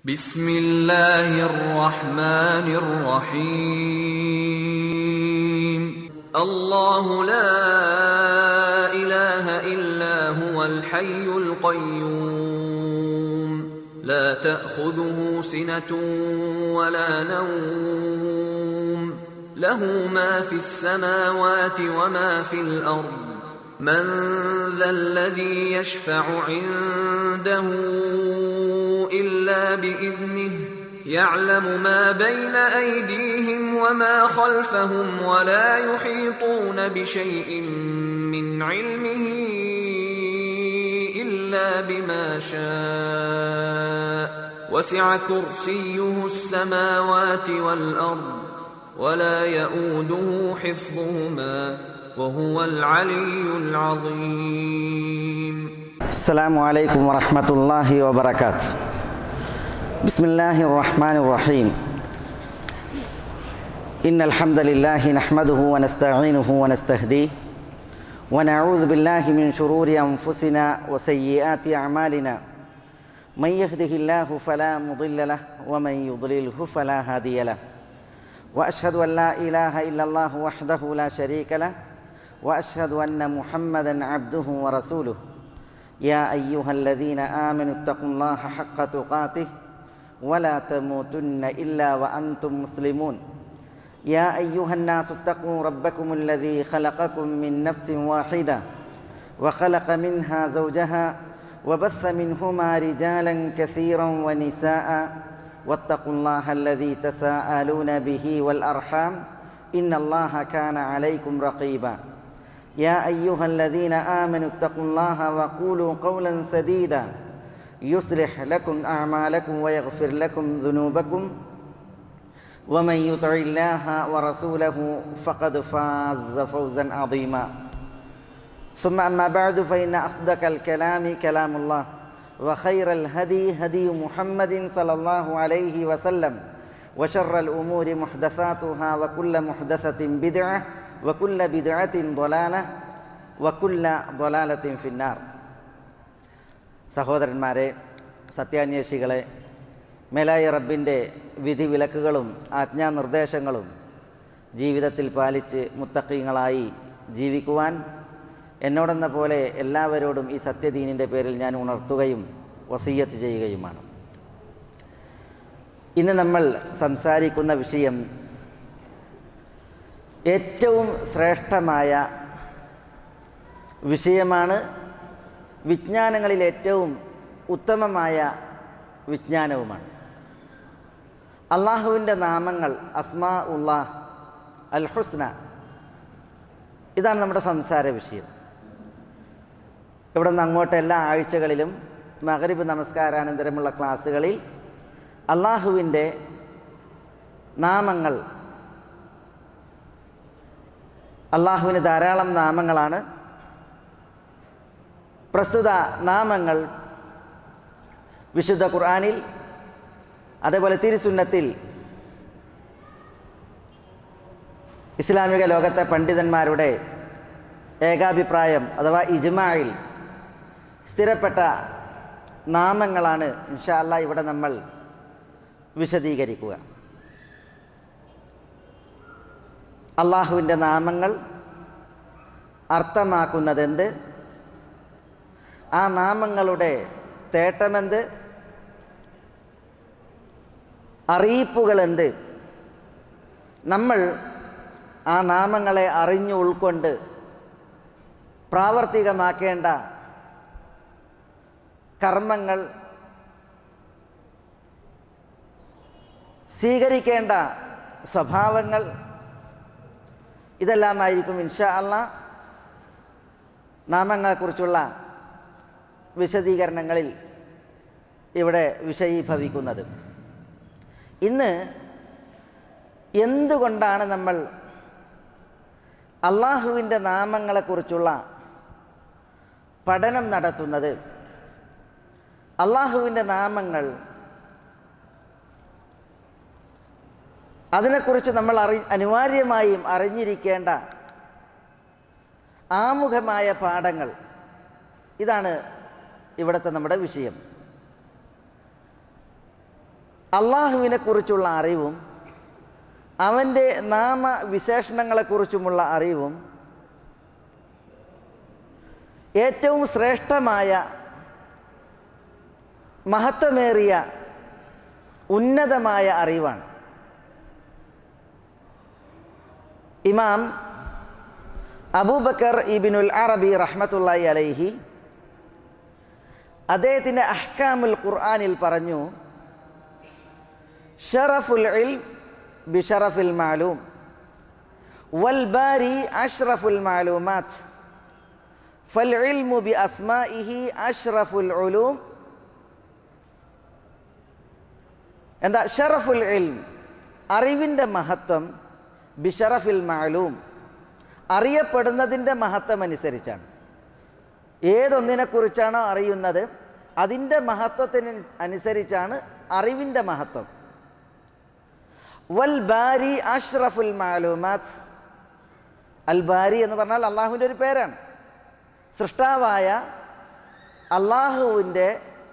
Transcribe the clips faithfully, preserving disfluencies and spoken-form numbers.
ബിസ്മില്ലാഹിർ റഹ്മാനിർ റഹീം. അല്ലാഹു ലാ ഇലാഹ ഇല്ലാ ഹുവൽ ഹയ്യുൽ ഖയ്യൂം ലാ തഅഖുദുഹു സിനതുൻ വലാ നൗം ലഹു മാ ഫിസ് സമാവാതി വമാ ഫിൽ അർദ് من ذا الذي يشفع عنده إلا بإذنه يعلم ما بين أيديهم وما خلفهم ولا يحيطون بشيء من علمه إلا بما شاء وسع كرسيه السماوات والأرض ولا يؤوده حفظهما وهو العلي العظيم. السلام عليكم ورحمة الله وبركاته. بسم الله الرحمن الرحيم. إن الحمد لله نحمده ونستعينه ونستهديه ونعوذ بالله من شرور أنفسنا وسيئات أعمالنا من يهده الله فلا مضل له ومن يضلله فلا هادي له وأشهد أن لا إله إلا الله وحده لا شريك له وأشهد أن محمدًا عبده ورسوله. يا أيها الذين آمنوا اتقوا الله حق تقاته ولا تموتن إلا وأنتم مسلمون. يا أيها الناس اتقوا ربكم الذي خلقكم من نفس واحدة وخلق منها زوجها وبث منهما رجالا كثيرا ونساء واتقوا الله الذي تساءلون به والأرحام إن الله كان عليكم رقيبا. يا أيها الذين آمنوا اتقوا الله وقولوا قولا سديدا يصلح لكم أعمالكم ويغفر لكم ذنوبكم ومن يطع الله ورسوله فقد فاز فوزا عظيما. ثم أما بعد فإن أصدق الكلام كلام الله وخير الهدي هدي محمد صلى الله عليه وسلم وشر الأمور محدثاتها وكل محدثة بدعة وكل بدعة ضلالة وكل ضلالة في النار. സഹോദരന്മാരെ, സത്യാന്വേഷികളെ, മേലായ റബ്ബിൻ്റെ വിധിവിലക്കുകളും ആജ്ഞാനിർദ്ദേശങ്ങളും ജീവിതത്തിൽ പാലിച്ച് മുത്തഖീങ്ങളായി ജീവിക്കുവാൻ എന്നോടെന്ന പോലെ എല്ലാവരോടും ഈ സത്യദീനിൻ്റെ പേരിൽ ഞാൻ ഉണർത്തുകയും വസിയ്യത്ത് ചെയ്യുകയുമാണ്. ഇന്ന് നമ്മൾ സംസാരിക്കുന്ന വിഷയം ഏറ്റവും ശ്രേഷ്ഠമായ വിഷയമാണ്. വിജ്ഞാനങ്ങളിൽ ഏറ്റവും ഉത്തമമായ വിജ്ഞാനവുമാണ്. അള്ളാഹുവിൻ്റെ നാമങ്ങൾ അസ്മാ ഉല്ലാഹ് അൽ ഹുസ്ന, ഇതാണ് നമ്മുടെ സംസാര വിഷയം. ഇവിടെ നിന്ന് അങ്ങോട്ട് എല്ലാ ആഴ്ചകളിലും മഗ്രിബ് നമസ്കാരാനന്തരമുള്ള ക്ലാസ്സുകളിൽ അള്ളാഹുവിൻ്റെ നാമങ്ങൾ, അള്ളാഹുവിന് ധാരാളം നാമങ്ങളാണ്. പ്രസ്തുത നാമങ്ങൾ വിശുദ്ധ ഖുർആനിൽ അതേപോലെ തിരുസുന്നത്തിൽ ഇസ്ലാമിക ലോകത്തെ പണ്ഡിതന്മാരുടെ ഏകാഭിപ്രായം അഥവാ ഇജ്മായിൽ സ്ഥിരപ്പെട്ട നാമങ്ങളാണ് ഇൻഷാ അല്ലാഹ് ഇവിടെ നമ്മൾ വിശദീകരിക്കുക. അള്ളാഹുവിൻ്റെ നാമങ്ങൾ അർത്ഥമാക്കുന്നതെന്ത്, ആ നാമങ്ങളുടെ തേട്ടമെന്ത്, അറിയിപ്പുകളെന്ത്, നമ്മൾ ആ നാമങ്ങളെ അറിഞ്ഞു ഉൾക്കൊണ്ട് പ്രാവർത്തികമാക്കേണ്ട കർമ്മങ്ങൾ, സ്വീകരിക്കേണ്ട സ്വഭാവങ്ങൾ, ഇതെല്ലാമായിരിക്കും ഇൻഷാ അല്ലാഹ് നാമങ്ങളെക്കുറിച്ചുള്ള വിശദീകരണങ്ങളിൽ ഇവിടെ വിഷയീഭവിക്കുന്നത്. ഇന്ന് എന്തുകൊണ്ടാണ് നമ്മൾ അള്ളാഹുവിൻ്റെ നാമങ്ങളെക്കുറിച്ചുള്ള പഠനം നടത്തുന്നത്? അള്ളാഹുവിൻ്റെ നാമങ്ങൾ, അതിനെക്കുറിച്ച് നമ്മൾ അറി അനിവാര്യമായും അറിഞ്ഞിരിക്കേണ്ട ആമുഖമായ പാഠങ്ങൾ, ഇതാണ് ഇവിടുത്തെ നമ്മുടെ വിഷയം. അള്ളാഹുവിനെ കുറിച്ചുള്ള അറിവും അവൻ്റെ നാമവിശേഷണങ്ങളെക്കുറിച്ചുമുള്ള അറിവും ഏറ്റവും ശ്രേഷ്ഠമായ മഹത്വമേറിയ ഉന്നതമായ അറിവാണ്. ഇമാം അബൂബക്കർ ഇബ്നുൽ അറബി റഹ്മത്തുള്ളാഹി അലൈഹി അദ്ദേഹത്തിൻ്റെ അഹ്കാമുൽ ഖുർആനിൽ പറഞ്ഞു, ഷറഫുൽ ഇൽം ബിഷറഫിൽ മാലൂം വൽ ബാരി അഷ്റഫുൽ മാലൂമാത്ത് ഫൽ ഇൽമു ബി അസ്മാഇഹി അഷ്റഫുൽ ഉലൂം. എന്താ ഷറഫുൽ ഇൽം? അറിവിൻ്റെ മഹത്വം ബിഷറഫിൽ മാലൂം, അറിയപ്പെടുന്നതിൻ്റെ മഹത്വം അനുസരിച്ചാണ്. ഏതൊന്നിനെക്കുറിച്ചാണോ അറിയുന്നത് അതിൻ്റെ മഹത്വത്തിന് അനുസരിച്ചാണ് അറിവിൻ്റെ മഹത്വം. വൽ ബാരി അഷ്റഫുൽ മാലൂമാത്ത്. അൽ ബാരി എന്ന് പറഞ്ഞാൽ അള്ളാഹുവിൻ്റെ ഒരു പേരാണ്. സൃഷ്ടാവായ അള്ളാഹുവിൻ്റെ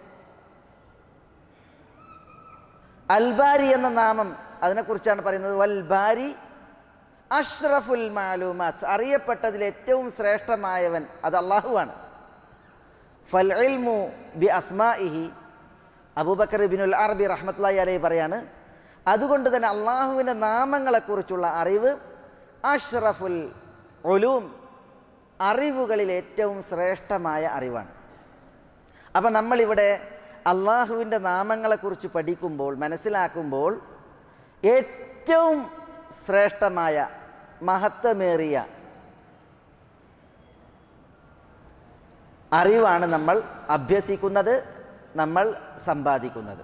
അൽ ബാരി എന്ന നാമം അതിനെക്കുറിച്ചാണ് പറയുന്നത്. വൽ ബാരി അഷ്റഫുൽ മാലൂമാത്ത്, അറിയപ്പെട്ടതിൽ ഏറ്റവും ശ്രേഷ്ഠമായവൻ അത് അള്ളാഹുവാണ്. ഫൽ ഇൽമു ബി അസ്മാഇഹി, അബൂബക്കർ ഇബ്നുൽ അറബി റഹ്മത്തുള്ളാഹി അലൈഹി പറയാണ്, അതുകൊണ്ട് തന്നെ അള്ളാഹുവിൻ്റെ നാമങ്ങളെക്കുറിച്ചുള്ള അറിവ് അഷ്റഫുൽ ഉലൂം, അറിവുകളിൽ ഏറ്റവും ശ്രേഷ്ഠമായ അറിവാണ്. അപ്പം നമ്മളിവിടെ അള്ളാഹുവിൻ്റെ നാമങ്ങളെക്കുറിച്ച് പഠിക്കുമ്പോൾ മനസ്സിലാക്കുമ്പോൾ ഏറ്റവും ശ്രേഷ്ഠമായ മഹത്വമേറിയ അറിവാണ് നമ്മൾ അഭ്യസിക്കുന്നത്, നമ്മൾ സമ്പാദിക്കുന്നത്.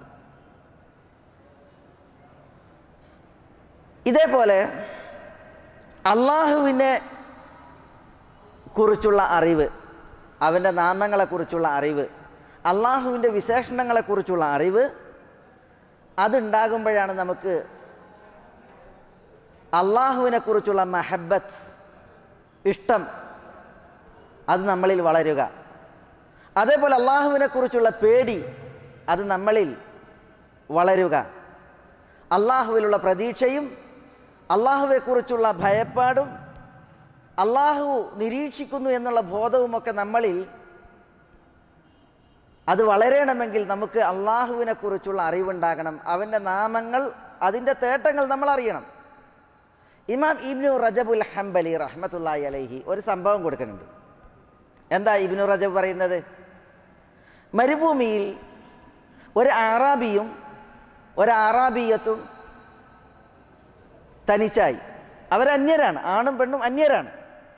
ഇതേപോലെ അള്ളാഹുവിനെ കുറിച്ചുള്ള അറിവ്, അവൻ്റെ നാമങ്ങളെക്കുറിച്ചുള്ള അറിവ്, അള്ളാഹുവിൻ്റെ വിശേഷണങ്ങളെക്കുറിച്ചുള്ള അറിവ്, അതുണ്ടാകുമ്പോഴാണ് നമുക്ക് അള്ളാഹുവിനെ കുറിച്ചുള്ള മഹബത്ത്, ഇഷ്ടം, അത് നമ്മളിൽ വളരുക. അതേപോലെ അള്ളാഹുവിനെ കുറിച്ചുള്ള പേടി അത് നമ്മളിൽ വളരുക. അള്ളാഹുവിലുള്ള പ്രതീക്ഷയും അള്ളാഹുവെക്കുറിച്ചുള്ള ഭയപ്പാടും അള്ളാഹു നിരീക്ഷിക്കുന്നു എന്നുള്ള ബോധവുമൊക്കെ നമ്മളിൽ അത് വളരണമെങ്കിൽ നമുക്ക് അള്ളാഹുവിനെ കുറിച്ചുള്ള അറിവുണ്ടാകണം. അവൻ്റെ നാമങ്ങൾ, അതിൻ്റെ തേട്ടങ്ങൾ നമ്മൾ അറിയണം. ഇമാം ഇബ്നു റജബുൽ ഹംബലി റഹ്മത്തുള്ളാഹി അലൈഹി ഒരു സംഭവം കൊടുക്കുന്നുണ്ട്. എന്താ ഇബ്നു റജബ് പറയുന്നത്? മരുഭൂമിയിൽ ഒരു ആറാബിയും ഒരു ആറാബിയത്തും തനിച്ചായി. അവരന്യരാണ്, ആണും പെണ്ണും അന്യരാണ്.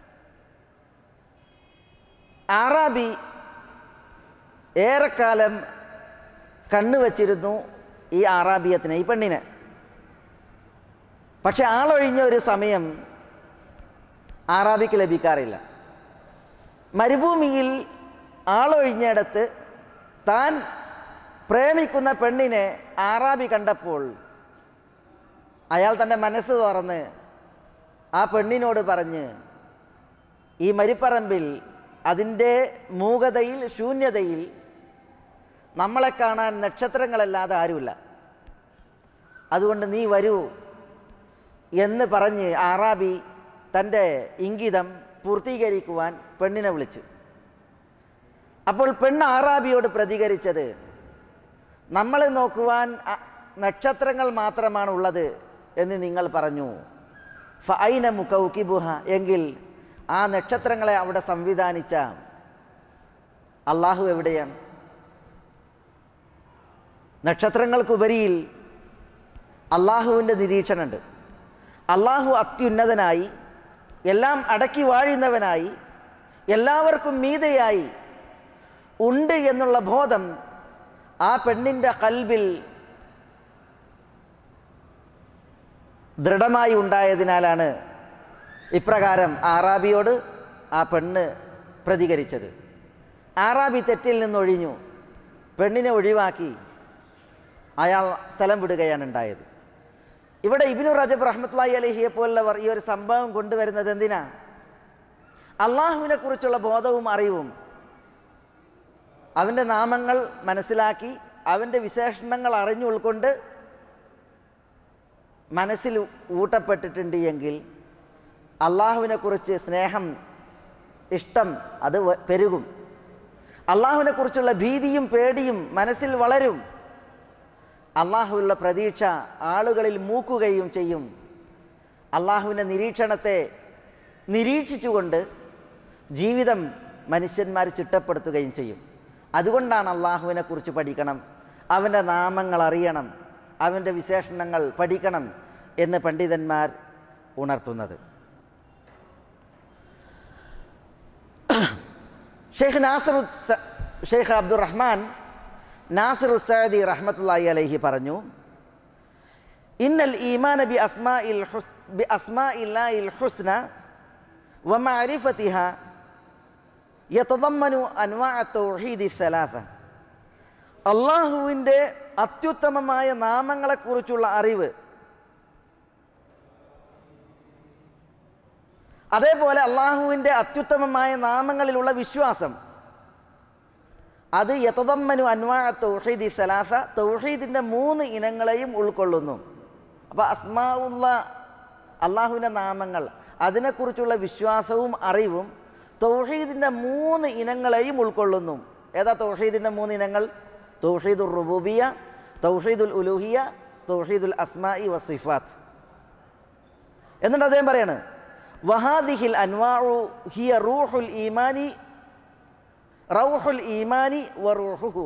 ആറാബി ഏറെക്കാലം കണ്ണുവച്ചിരുന്നു ഈ ആറാബിയത്തിനെ, ഈ പെണ്ണിനെ. പക്ഷെ ആളൊഴിഞ്ഞ ഒരു സമയം ആറാബിക്ക് ലഭിക്കാറില്ല. മരുഭൂമിയിൽ ആളൊഴിഞ്ഞിടത്ത് താൻ പ്രേമിക്കുന്ന പെണ്ണിനെ ആറാബി കണ്ടപ്പോൾ അയാൾ തൻ്റെ മനസ്സ് തുറന്ന് ആ പെണ്ണിനോട് പറഞ്ഞ്, ഈ മരിപ്പറമ്പിൽ അതിൻ്റെ മൂകതയിൽ, ശൂന്യതയിൽ നമ്മളെ കാണാൻ നക്ഷത്രങ്ങളല്ലാതെ ആരുമില്ല, അതുകൊണ്ട് നീ വരൂ എന്ന് പറഞ്ഞ് ആറാബി തൻ്റെ ഇംഗിതം പൂർത്തീകരിക്കുവാൻ പെണ്ണിനെ വിളിച്ചു. അപ്പോൾ പെണ്ണ് ആറാബിയോട് പ്രതികരിച്ചത്, നമ്മളെ നോക്കുവാൻ നക്ഷത്രങ്ങൾ മാത്രമാണ് ഉള്ളത് എന്ന് നിങ്ങൾ പറഞ്ഞു. ഫഅൈന മുകൗകിബുഹ, എങ്കിൽ ആ നക്ഷത്രങ്ങളെ അവിടെ സംവിധാനിച്ച അള്ളാഹു എവിടെയാണ്? നക്ഷത്രങ്ങൾക്കുപരിയിൽ അള്ളാഹുവിൻ്റെ നിരീക്ഷണമുണ്ട്. അള്ളാഹു അത്യുന്നതനായി, എല്ലാം അടക്കി വാഴുന്നവനായി, എല്ലാവർക്കും മീതെയായി ഉണ്ട് എന്നുള്ള ബോധം ആ പെണ്ണിൻ്റെ കൽബിൽ ദൃഢമായി ഉണ്ടായതിനാലാണ് ഇപ്രകാരം ആറാബിയോട് ആ പെണ്ണ് പ്രതികരിച്ചത്. ആറാബി തെറ്റിൽ നിന്നൊഴിഞ്ഞു, പെണ്ണിനെ ഒഴിവാക്കി അയാൾ സ്ഥലം വിടുകയാണ് ഉണ്ടായത്. ഇവിടെ ഇബ്നു റജബ് റഹ്മത്തുള്ളാഹി അലൈഹിയെ പോലുള്ളവർ ഈ ഒരു സംഭവം കൊണ്ടുവരുന്നത് എന്തിനാ? അള്ളാഹുവിനെ കുറിച്ചുള്ള ബോധവും അറിവും, അവൻ്റെ നാമങ്ങൾ മനസ്സിലാക്കി അവൻ്റെ വിശേഷണങ്ങൾ അറിഞ്ഞു ഉൾക്കൊണ്ട് മനസ്സിൽ ഊട്ടപ്പെട്ടിട്ടുണ്ട് എങ്കിൽ അള്ളാഹുവിനെക്കുറിച്ച് സ്നേഹം, ഇഷ്ടം അത് പെരുകും. അള്ളാഹുവിനെക്കുറിച്ചുള്ള ഭീതിയും പേടിയും മനസ്സിൽ വളരും. അള്ളാഹുവിലുള്ള പ്രതീക്ഷ ആളുകളിൽ മൂക്കുകയും ചെയ്യും. അള്ളാഹുവിൻ്റെ നിരീക്ഷണത്തെ നിരീക്ഷിച്ചുകൊണ്ട് ജീവിതം മനുഷ്യന്മാർ ചിട്ടപ്പെടുത്തുകയും ചെയ്യും. അതുകൊണ്ടാണ് അള്ളാഹുവിനെക്കുറിച്ച് പഠിക്കണം, അവൻ്റെ നാമങ്ങൾ അറിയണം, അവൻ്റെ വിശേഷണങ്ങൾ പഠിക്കണം എന്ന് പണ്ഡിതന്മാർ ഉണർത്തുന്നത്. ഷെയ്ഖ് നാസിർ ഷെയ്ഖ് അബ്ദുറഹ്മാൻ നാസിർ സഅദി റഹ്മത്തുള്ളാഹി അലൈഹി പറഞ്ഞു, ഇന്നൽ ഈമാന ബി അസ്മാഇൽ ഹുസ് ബി അസ്മാഇല്ലാഹിൽ ഹുസ്ന വ മഅരിഫതിഹാ യതദമ്മനു അൻവാഅ തൗഹീദി സലാസ. അള്ളാഹുവിൻ്റെ അത്യുത്തമമായ നാമങ്ങളെക്കുറിച്ചുള്ള അറിവ്, അതേപോലെ അള്ളാഹുവിൻ്റെ അത്യുത്തമമായ നാമങ്ങളിലുള്ള വിശ്വാസം, അത് യതദമ്മനു അൻവാഅ തൗഹീദി സലാസ, തൗഹീദിൻ്റെ മൂന്ന് ഇനങ്ങളെയും ഉൾക്കൊള്ളുന്നു. അപ്പോൾ അസ്മാഉള്ള അള്ളാഹുവിൻ്റെ നാമങ്ങൾ, അതിനെക്കുറിച്ചുള്ള വിശ്വാസവും അറിവും തൗഹീദിൻ്റെ മൂന്ന് ഇനങ്ങളെയും ഉൾക്കൊള്ളുന്നു. ഏതാ തൗഹീദിൻ്റെ മൂന്ന് ഇനങ്ങൾ? തൗഹീദുർ റുബൂബിയ്യ, തൗഹീദുൽ ഉലൂഹിയ്യ, തൗഹീദുൽ അസ്മാഇ വസിഫാത്ത്. എന്നിട്ട് അദ്ദേഹം പറയാണ്, വഹാദിഹിൽ അൻവാഉ ഹിയ റൂഹുൽ ഈമാനി റൗഹുൽ ഈമാനി വറൂഹുഹു.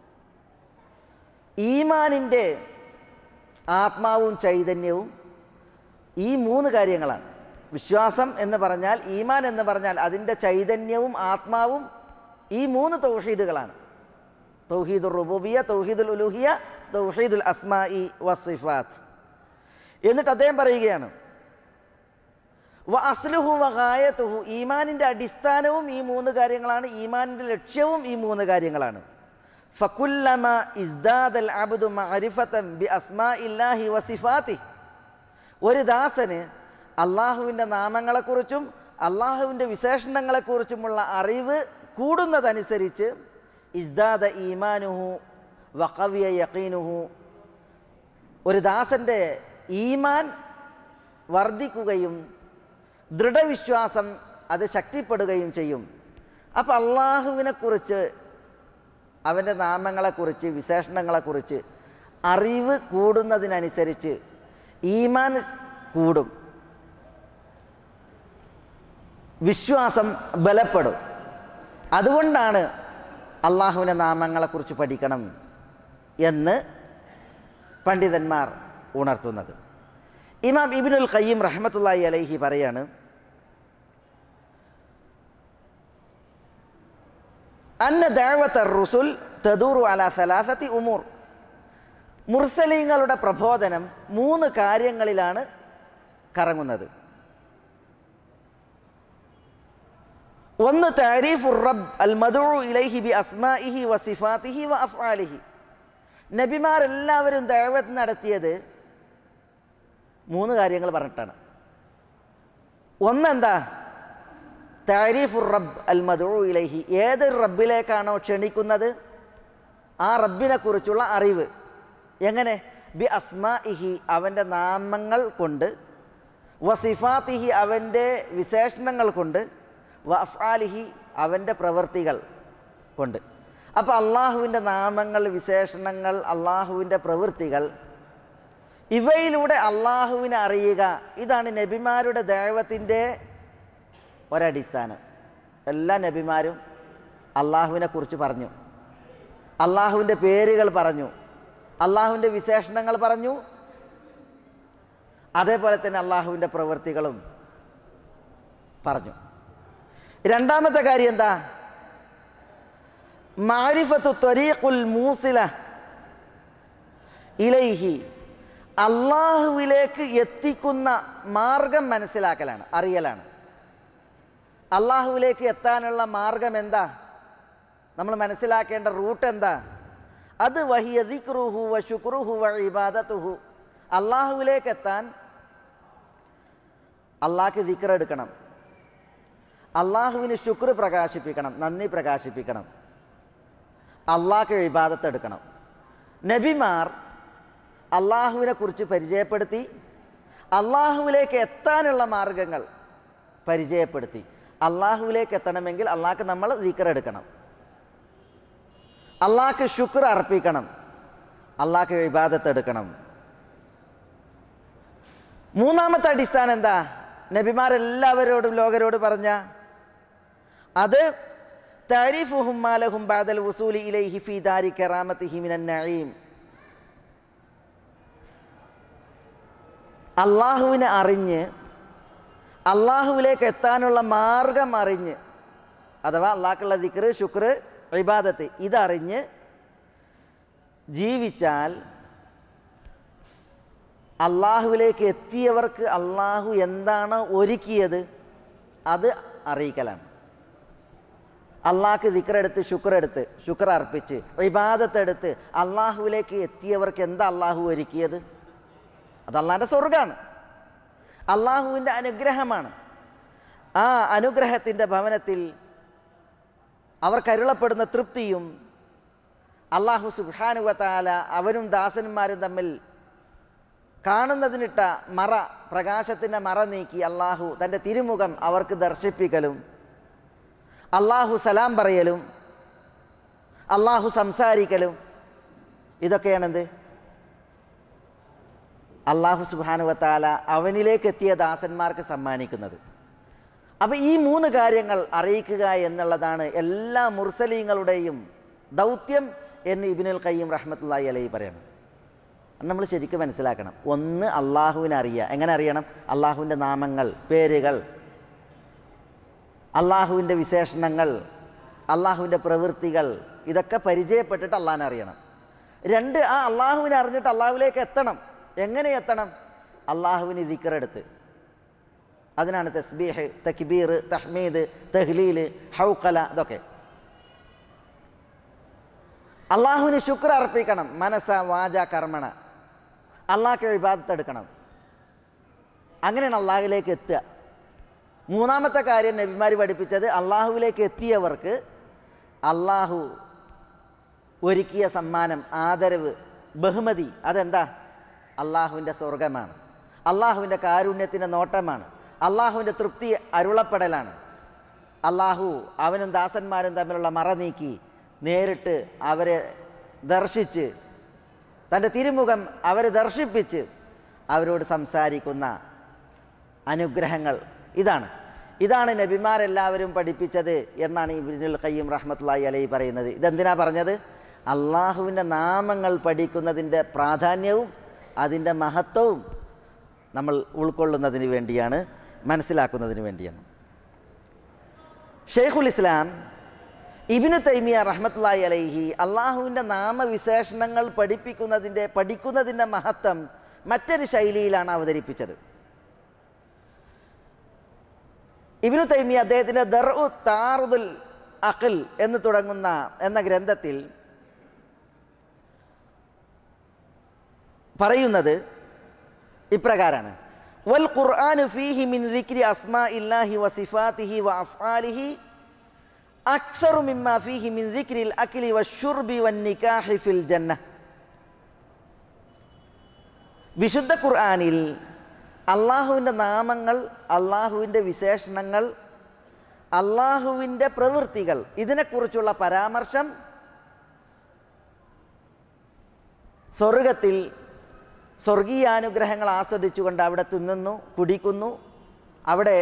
ഈമാനിൻ്റെ ആത്മാവും ചൈതന്യവും ഈ മൂന്ന് കാര്യങ്ങളാണ്. വിശ്വാസം എന്ന് പറഞ്ഞാൽ, ഈമാൻ എന്ന് പറഞ്ഞാൽ അതിൻ്റെ ചൈതന്യവും ആത്മാവും ഈ മൂന്ന് തൗഹീദുകളാണ്. തൗഹീദുർ റുബൂബിയ്യ, തൗഹീദുൽ ഉലൂഹിയ്യ, തൗഹീദുൽ അസ്മാഇ വസിഫാത്ത്. എന്നിട്ട് അദ്ദേഹം പറയുകയാണ്, വ അസ്ലുഹു വ ഗായതുഹു, ഈമാനിൻ്റെ അടിസ്ഥാനവും ഈ മൂന്ന് കാര്യങ്ങളാണ്, ഈമാനിൻ്റെ ലക്ഷ്യവും ഈ മൂന്ന് കാര്യങ്ങളാണ്. ഫകുല്ലമ ഇസ്ദാദൽ അബ്ദു മഅരിഫതൻ ബി അസ്മാഇല്ലാഹി വസിഫാതിഹി, ഒരു ദാസന് അള്ളാഹുവിൻ്റെ നാമങ്ങളെക്കുറിച്ചും അള്ളാഹുവിൻ്റെ വിശേഷണങ്ങളെക്കുറിച്ചുമുള്ള അറിവ് കൂടുന്നതനുസരിച്ച് ഇസ്ദാദ ഈമാനുഹു വഖവിയ യഖീനുഹു, ഒരു ദാസൻ്റെ ഈമാൻ വർദ്ധിക്കുകയും ദൃഢവിശ്വാസം അത് ശക്തിപ്പെടുകയും ചെയ്യും. അപ്പോൾ അള്ളാഹുവിനെക്കുറിച്ച്, അവൻ്റെ നാമങ്ങളെക്കുറിച്ച്, വിശേഷണങ്ങളെക്കുറിച്ച് അറിവ് കൂടുന്നതിനനുസരിച്ച് ഈമാൻ കൂടും, വിശ്വാസം ബലപ്പെടും. അതുകൊണ്ടാണ് അള്ളാഹുവിൻ്റെ നാമങ്ങളെക്കുറിച്ച് പഠിക്കണം എന്ന് പണ്ഡിതന്മാർ ഉണർത്തുന്നത്. ഇമാം ഇബ്നുൽ ഖയ്യിം റഹ്മത്തുള്ളാഹി അലൈഹി പറയാണ്, അന്ന ദഅവത്തർ റുസുൽ തദൂറു അലാ സലാസത്തി ഉമൂർ, മുർസലീങ്ങളുടെ പ്രബോധനം മൂന്ന് കാര്യങ്ങളിലാണ് കറങ്ങുന്നത്. ഒന്ന് തഅരീഫുർ റബ്ബ് അൽ മദ്ഊ ഇലൈഹി ബി അസ്മാഇഹി വസിഫാതിഹി വ അഫ്ആലിഹി. നബിമാരെല്ലാവരും ദഅവത്ത് നടത്തിയത് മൂന്ന് കാര്യങ്ങൾ പറഞ്ഞിട്ടാണ്. ഒന്നെന്താ? തഅരീഫുർ റബ്ബ് അൽ മദ്ഊ ഇലൈഹി, ഏത് റബ്ബിലേക്കാണോ ക്ഷണിക്കുന്നത് ആ റബ്ബിനെ കുറിച്ചുള്ള അറിവ്. എങ്ങനെ? ബി അസ്മാഇഹി, അവൻ്റെ നാമങ്ങൾ കൊണ്ട്, വസിഫാത്തിഹി, അവൻ്റെ വിശേഷണങ്ങൾ കൊണ്ട്, വ അഫ്ആലിഹി, അവൻ്റെ പ്രവൃത്തികൾ കൊണ്ട്. അപ്പോൾ അള്ളാഹുവിൻ്റെ നാമങ്ങൾ, വിശേഷണങ്ങൾ, അള്ളാഹുവിൻ്റെ പ്രവൃത്തികൾ, ഇവയിലൂടെ അള്ളാഹുവിനെ അറിയുക, ഇതാണ് നബിമാരുടെ ദഅവത്തിൻ്റെ ഒരടിസ്ഥാനം. എല്ലാ നബിമാരും അള്ളാഹുവിനെ കുറിച്ച് പറഞ്ഞു, അള്ളാഹുവിൻ്റെ പേരുകൾ പറഞ്ഞു, അള്ളാഹുവിൻ്റെ വിശേഷണങ്ങൾ പറഞ്ഞു, അതേപോലെ തന്നെ അള്ളാഹുവിൻ്റെ പ്രവൃത്തികളും പറഞ്ഞു. രണ്ടാമത്തെ കാര്യം എന്താ? മാരിഫത്തു ത്വരീഖുൽ മൂസില ഇലൈഹി, അള്ളാഹുവിലേക്ക് എത്തിക്കുന്ന മാർഗം മനസ്സിലാക്കലാണ്, അറിയലാണ്. അള്ളാഹുവിലേക്ക് എത്താനുള്ള മാർഗം എന്താ? നമ്മൾ മനസ്സിലാക്കേണ്ട റൂട്ട് എന്താ? അത് വഹിയ ദിക്റുഹു വ ശുക്റുഹു വ ഇബാദത്തുഹു. അള്ളാഹുവിലേക്ക് എത്താൻ അള്ളാഹ്ക്ക് ദിക്ർ എടുക്കണം, അള്ളാഹുവിന് ശുക്ർ പ്രകാശിപ്പിക്കണം, നന്ദി പ്രകാശിപ്പിക്കണം, അള്ളാഹ്ക്ക് ഇബാദത്ത് എടുക്കണം. നബിമാർ അള്ളാഹുവിനെ കുറിച്ച് പരിചയപ്പെടുത്തി, അള്ളാഹുവിലേക്ക് എത്താനുള്ള മാർഗങ്ങൾ പരിചയപ്പെടുത്തി. അള്ളാഹുവിലേക്ക് എത്തണമെങ്കിൽ അള്ളാഹ്ക്ക് നമ്മൾ ദിക്ർ എടുക്കണം, അള്ളാഹ്ക്ക് ശുക്ർ അർപ്പിക്കണം, അള്ളാഹ്ക്ക് ഇബാദത്ത് എടുക്കണം. മൂന്നാമത്തെ അടിസ്ഥാനം എന്താ? നബിമാരെല്ലാവരോടും ലോകരോട് പറഞ്ഞ അത് തഅരിഫുഹും മാ ലഹും ബഅദൽ വുസൂലി ഇലൈഹി ഫീ ദാരി കറാമത്തിഹി മിനൻ നഈം. അള്ളാഹുവിനെ അറിഞ്ഞ് അള്ളാഹുവിലേക്ക് എത്താനുള്ള മാർഗം അറിഞ്ഞ്, അഥവാ അള്ളാഹ്ക്കുള്ള ദിക്ർ, ശുക്ർ, ഇബാദത്ത് ഇതറിഞ്ഞ് ജീവിച്ചാൽ അള്ളാഹുവിലേക്ക് എത്തിയവർക്ക് അള്ളാഹു എന്താണ് ഒരുക്കിയത് അത് അറിയിക്കലാണ്. അള്ളാഹ്ക്ക് ദിക്റെടുത്ത് ശുക്രെടുത്ത് ശുക്ർ അർപ്പിച്ച് ഇബാദത്തെടുത്ത് അള്ളാഹുവിലേക്ക് എത്തിയവർക്ക് എന്താ അള്ളാഹു ഒരുക്കിയത്? അത് അള്ളാഹിൻ്റെ സ്വർഗ്ഗമാണ്, അള്ളാഹുവിൻ്റെ അനുഗ്രഹമാണ്. ആ അനുഗ്രഹത്തിൻ്റെ ഭവനത്തിൽ അവർക്കരുളപ്പെടുന്ന തൃപ്തിയും അള്ളാഹു സുബ്ഹാനഹു വ തആല അവനും ദാസന്മാരും തമ്മിൽ കാണുന്നതിനിട്ട മറ, പ്രകാശത്തിൻ്റെ മറ നീക്കി അള്ളാഹു തൻ്റെ തിരുമുഖം അവർക്ക് ദർശിപ്പിക്കലും, അള്ളാഹു സലാം പറയലും, അള്ളാഹു സംസാരിക്കലും, ഇതൊക്കെയാണെന്ത്? അള്ളാഹു സുബ്ഹാനഹു വ തആല അവനിലേക്ക് എത്തിയ ദാസന്മാർക്ക് സമ്മാനിക്കുന്നത്. അപ്പോൾ ഈ മൂന്ന് കാര്യങ്ങൾ അറിയിക്കുക എന്നുള്ളതാണ് എല്ലാ മുർസലീങ്ങളുടെയും ദൗത്യം എന്ന് ഇബ്നുൽ ഖയ്യിം റഹ്മത്തുള്ളാഹി അലൈഹി പറയണം. നമ്മൾ ശരിക്കും മനസ്സിലാക്കണം. ഒന്ന്, അള്ളാഹുവിനെ അറിയുക. എങ്ങനെ അറിയണം? അള്ളാഹുവിൻ്റെ നാമങ്ങൾ, പേരുകൾ, അള്ളാഹുവിൻ്റെ വിശേഷണങ്ങൾ, അള്ളാഹുവിൻ്റെ പ്രവൃത്തികൾ, ഇതൊക്കെ പരിചയപ്പെട്ടിട്ട് അള്ളാഹിനെ അറിയണം. രണ്ട്, ആ അള്ളാഹുവിനെ അറിഞ്ഞിട്ട് അള്ളാഹുവിലേക്ക് എത്തണം. എങ്ങനെ എത്തണം? അള്ളാഹുവിന് ദിക്റെടുത്ത്. അതിനാണ് തസ്ബീഹ്, തക്ബീർ, തഹ്മീദ്, തഹ്ലീൽ, ഹൗഖല, ഇതൊക്കെ. അള്ളാഹുവിന് ശുക്ർ അർപ്പിക്കണം, മനസ്സ വാച കർമ്മണ. അള്ളാഹ്ക്ക് ഇബാദത്ത് എടുക്കണം. അങ്ങനെയാണ് അള്ളാഹുവിലേക്ക് എത്തുക. മൂന്നാമത്തെ കാര്യം നബിമാർ പഠിപ്പിച്ചത് അള്ളാഹുവിലേക്ക് എത്തിയവർക്ക് അള്ളാഹു ഒരുക്കിയ സമ്മാനം, ആദരവ്, ബഹുമതി, അതെന്താ? അള്ളാഹുവിൻ്റെ സ്വർഗമാണ്, അള്ളാഹുവിൻ്റെ കാരുണ്യത്തിൻ്റെ നോട്ടമാണ്, അള്ളാഹുവിൻ്റെ തൃപ്തി അരുളപ്പെടലാണ്. അള്ളാഹു അവനും ദാസന്മാരും തമ്മിലുള്ള മറ നീക്കി നേരിട്ട് അവരെ ദർശിച്ച് തൻ്റെ തിരുമുഖം അവരെ ദർശിപ്പിച്ച് അവരോട് സംസാരിക്കുന്ന അനുഗ്രഹങ്ങൾ. ഇതാണ് ഇതാണ് നബിമാരെല്ലാവരും പഠിപ്പിച്ചത് എന്നാണ് ഇബ്നുൽ ഖയ്യിം റഹ്മത്തുള്ളാഹി അലൈഹി പറയുന്നത്. ഇതെന്തിനാ പറഞ്ഞത്? അള്ളാഹുവിൻ്റെ നാമങ്ങൾ പഠിക്കുന്നതിൻ്റെ പ്രാധാന്യവും അതിൻ്റെ മഹത്വവും നമ്മൾ ഉൾക്കൊള്ളുന്നതിന് വേണ്ടിയാണ്, മനസ്സിലാക്കുന്നതിന് വേണ്ടിയാണ്. ഷെയ്ഖുൽ ഇസ്ലാം ഇബ്നു തൈമിയ റഹ്മത്തുള്ളാഹി അലൈഹി അള്ളാഹുവിൻ്റെ നാമവിശേഷണങ്ങൾ പഠിപ്പിക്കുന്നതിൻ്റെ പഠിക്കുന്നതിൻ്റെ മഹത്വം മറ്റൊരു ശൈലിയിലാണ് അവതരിപ്പിച്ചത്. ഇബ്നു തൈമിയ അദ്ദേഹത്തിൻ്റെ ദർഉ താറുദുൽ അഖ്ൽ എന്ന് തുടങ്ങുന്ന എന്ന ഗ്രന്ഥത്തിൽ പറയുന്നത് ഇപ്രകാരമാണ്: വൽ ഖുർആനു ഫീഹി മിൻ ദിക്രി അസ്മാഇല്ലാഹി വസിഫാതിഹി വഅഫ്ആലിഹി അക്സറു മിമ്മാ ഫീഹി മിൻ ദിക്രിൽ അക്ലി വശുർബി വന്നികാഹി ഫിൽ ജന്ന. വിശുദ്ധ ഖുർആനിൽ അള്ളാഹുവിൻ്റെ നാമങ്ങൾ, അള്ളാഹുവിൻ്റെ വിശേഷണങ്ങൾ, അള്ളാഹുവിൻ്റെ പ്രവൃത്തികൾ, ഇതിനെക്കുറിച്ചുള്ള പരാമർശം സ്വർഗത്തിൽ സ്വർഗീയാനുഗ്രഹങ്ങൾ ആസ്വദിച്ചുകൊണ്ട് അവിടെ തിന്നുന്നു, കുടിക്കുന്നു, അവിടെ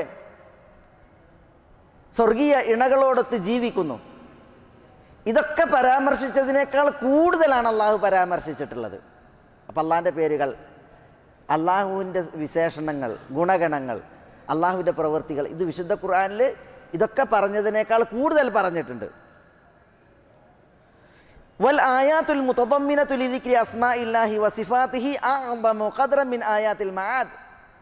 സ്വർഗീയ ഇണകളോടൊത്ത് ജീവിക്കുന്നു. ഇതൊക്കെ പരാമർശിച്ചതിനേക്കാൾ കൂടുതലാണ് അള്ളാഹു പരാമർശിച്ചിട്ടുള്ളത്. അപ്പം അള്ളാഹിൻ്റെ പേരുകൾ, അള്ളാഹുവിൻ്റെ വിശേഷണങ്ങൾ, ഗുണഗണങ്ങൾ, അള്ളാഹുവിൻ്റെ പ്രവൃത്തികൾ, ഇത് വിശുദ്ധ ഖുർആനിൽ ഇതൊക്കെ പറഞ്ഞതിനേക്കാൾ കൂടുതൽ പറഞ്ഞിട്ടുണ്ട്. വൽ ആയാത്തുൽ മുതദമ്മിനതു ലിദിക്രി അസ്മാഇല്ലാഹി വസിഫാതിഹി അഅ്ദമു ഖദ്റൻ മിൻ ആയാത്തിൽ മആദ്.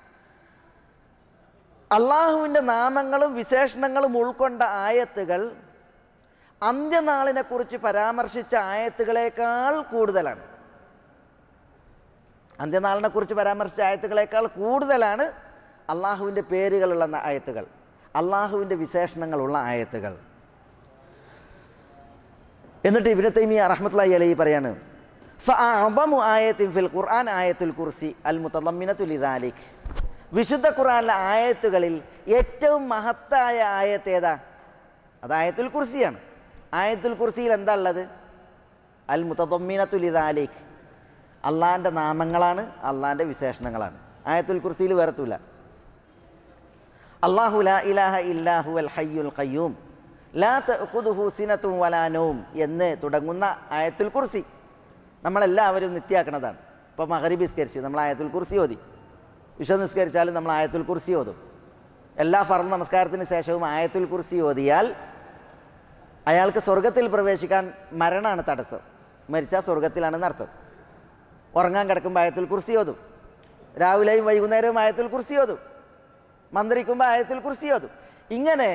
അള്ളാഹുവിൻ്റെ നാമങ്ങളും വിശേഷണങ്ങളും ഉൾക്കൊണ്ട ആയത്തുകൾ അന്ത്യനാളിനെ കുറിച്ച് പരാമർശിച്ച ആയത്തുകളേക്കാൾ കൂടുതലാണ്. അന്ത്യനാളിനെ കുറിച്ച് പരാമർശിച്ച ആയത്തുകളേക്കാൾ കൂടുതലാണ് അള്ളാഹുവിൻ്റെ പേരുകളുള്ള ആയത്തുകൾ, അള്ളാഹുവിൻ്റെ വിശേഷണങ്ങളുള്ള ആയത്തുകൾ. എന്നിട്ട് ഇബ്നു തൈമിയ റഹ്മത്തുള്ളാഹി അലൈഹി പറയാണ്: ഫഅഅ്ദമു ആയത്തിൻ ഫിൽ ഖുർആൻ ആയത്തുൽ കുർസി അൽ മുതളമ്മിനതു ലിദാലിക്. വിശുദ്ധ ഖുർആനിലെ ആയത്തുകളിൽ ഏറ്റവും മഹത്തായ ആയത്ത് ഏതാ? അത് ആയത്തുൽ കുർസിയാണ്. ആയത്തുൽ കുർസിയിൽ എന്താ ഉള്ളത്? അൽ മുതളമ്മിനതു ലിദാലിക്, അള്ളാഹിൻ്റെ നാമങ്ങളാണ്, അള്ളാഹിൻ്റെ വിശേഷണങ്ങളാണ്. ആയത്തുൽ കുർസിയിൽ വേറെത്തൂല. അല്ലാഹു ലാ ഇലാഹ ഇല്ലാ ഹുവൽ ഹയ്യുൽ ഖയ്യൂം ലാ തഅഖുദുഹു സിനത്തുൻ വലാ നൗം എന്ന് തുടങ്ങുന്ന ആയത്തുൽ കുർസി നമ്മളെല്ലാവരും നിത്യാക്കണതാണ്. ഇപ്പോൾ മഗ്രിബ് നിസ്കരിച്ച് നമ്മൾ ആയത്തുൽ കുർസി ഓതി, ഇശ നിസ്കരിച്ചാലും നമ്മൾ ആയത്തുൽ കുർസി ഓതും. എല്ലാ ഫർദ് നമസ്കാരത്തിന് ശേഷവും ആയത്തുൽ കുർസി ഓതിയാൽ അയാൾക്ക് സ്വർഗത്തിൽ പ്രവേശിക്കാൻ മരണമാണ് തടസ്സം. മരിച്ചാൽ സ്വർഗത്തിലാണെന്ന് അർത്ഥം. ഉറങ്ങാൻ കിടക്കുമ്പോൾ ആയത്തുൽ കുർസി ഓതും, രാവിലെയും വൈകുന്നേരവും ആയത്തുൽ കുർസി ഓതും, മന്ത്രിക്കുമ്പോൾ ആയത്തുൽ കുർസി ഓതും. ഇങ്ങനെ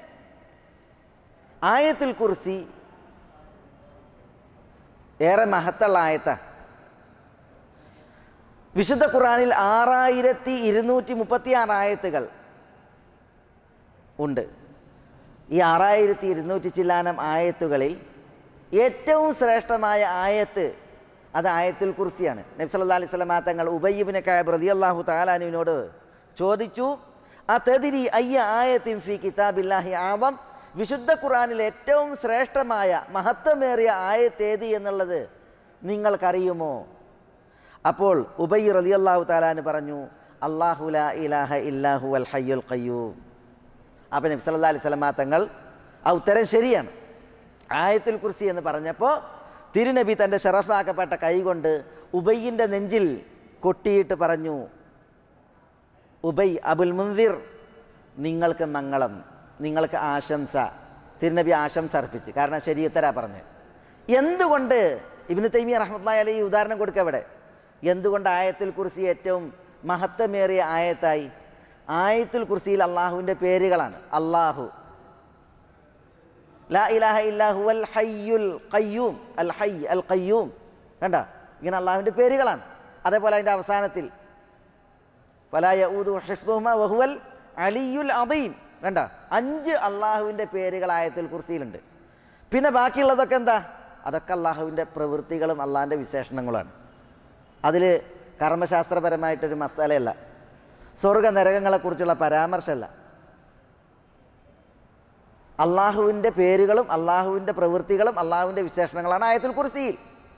ആയത്തുൽ കുർസി ഏറെ മഹത്തുള്ള ആയത്താണ്. വിശുദ്ധ ഖുർആനിൽ ആറായിരത്തി ഇരുന്നൂറ്റി മുപ്പത്തി ആറ് ആയത്തുകൾ ഉണ്ട്. ഈ ആറായിരത്തി ഇരുന്നൂറ്റി ചില്ലാനം ആയത്തുകളിൽ ഏറ്റവും ശ്രേഷ്ഠമായ ആയത്ത് അത് ആയത്തുൽ കുർസിയാണ്. നബി സല്ലല്ലാഹു അലൈഹി വസല്ലം തങ്ങൾ ഉബയ്യ് ഇബ്നു കഅബ് റളിയല്ലാഹു തആല അൻഹുവിനോട് ചോദിച്ചു, അതദ്രി അയ്യ ആയത്തിൻ ഫീ കിതാബില്ലാഹി ആദം, വിശുദ്ധ ഖുർആനിൽ ഏറ്റവും ശ്രേഷ്ഠമായ മഹത്വമേറിയ ആയത്ത് ഏത് എന്നുള്ളത് നിങ്ങൾക്കറിയുമോ? അപ്പോൾ ഉബയ്യ് റളിയല്ലാഹു തആല അൻഹു പറഞ്ഞു, അല്ലാഹു ലാ ഇലാഹ ഇല്ലാ ഹുവൽ ഹയ്യുൽ ഖയ്യൂം. അപ്പോൾ നബി സല്ലല്ലാഹു അലൈഹി വസല്ലം തങ്ങൾ ആ ഉത്തരം ശരിയാണ്. ആയത്തുൽ കുർസി എന്ന് പറഞ്ഞപ്പോൾ തിരുനബി തൻ്റെ ഷറഫാക്കപ്പെട്ട കൈകൊണ്ട് ഉബയ്യിൻ്റെ നെഞ്ചിൽ കൊട്ടിയിട്ട് പറഞ്ഞു, ഉബൈ അബുൽ മുൻദിർ, നിങ്ങൾക്ക് മംഗളം, നിങ്ങൾക്ക് ആശംസ. തിരുനബി ആശംസ അർപ്പിച്ച്, കാരണം ശരീഅത്തരാ പറഞ്ഞത്. എന്തുകൊണ്ട് ഇബ്നു തൈമിയ്യ റഹ്മത്തുള്ളാഹി അലൈഹി ഉദാഹരണം കൊടുക്കുക ഇവിടെ, എന്തുകൊണ്ട് ആയത്തുൽ കുർസി ഏറ്റവും മഹത്വമേറിയ ആയത്തായി? ആയത്തുൽ കുർസിയിൽ അള്ളാഹുവിൻ്റെ പേരുകളാണ്. അള്ളാഹു, ലാ ഇലാഹ ഇല്ലാ ഹുവൽ ഹയ്യുൽ ഖയ്യൂം, അൽ ഹയ്യ് അൽ ഖയ്യൂം, കണ്ട ഇങ്ങനെ അള്ളാഹുവിൻ്റെ പേരുകളാണ്. അതേപോലെ അതിൻ്റെ അവസാനത്തിൽ ഫലാ യഊദുഹു ഹിഫ്ദുഹുമാ വഹുവൽ അലിയുൽ അദീം, കണ്ട അഞ്ച് അള്ളാഹുവിൻ്റെ പേരുകൾ ആയത്തുൽ കുർസിയിലുണ്ട്. പിന്നെ ബാക്കിയുള്ളതൊക്കെ എന്താ? അതൊക്കെ അള്ളാഹുവിൻ്റെ പ്രവൃത്തികളും അള്ളാഹിൻ്റെ വിശേഷണങ്ങളാണ്. അതിൽ കർമ്മശാസ്ത്രപരമായിട്ടൊരു മസാലയല്ല, സ്വർഗ നരകങ്ങളെക്കുറിച്ചുള്ള പരാമർശമല്ല. അള്ളാഹുവിൻ്റെ പേരുകളും അള്ളാഹുവിൻ്റെ പ്രവൃത്തികളും അള്ളാഹുവിൻ്റെ വിശേഷണങ്ങളാണ് ആയത്തുൽ കുർസിയിൽ.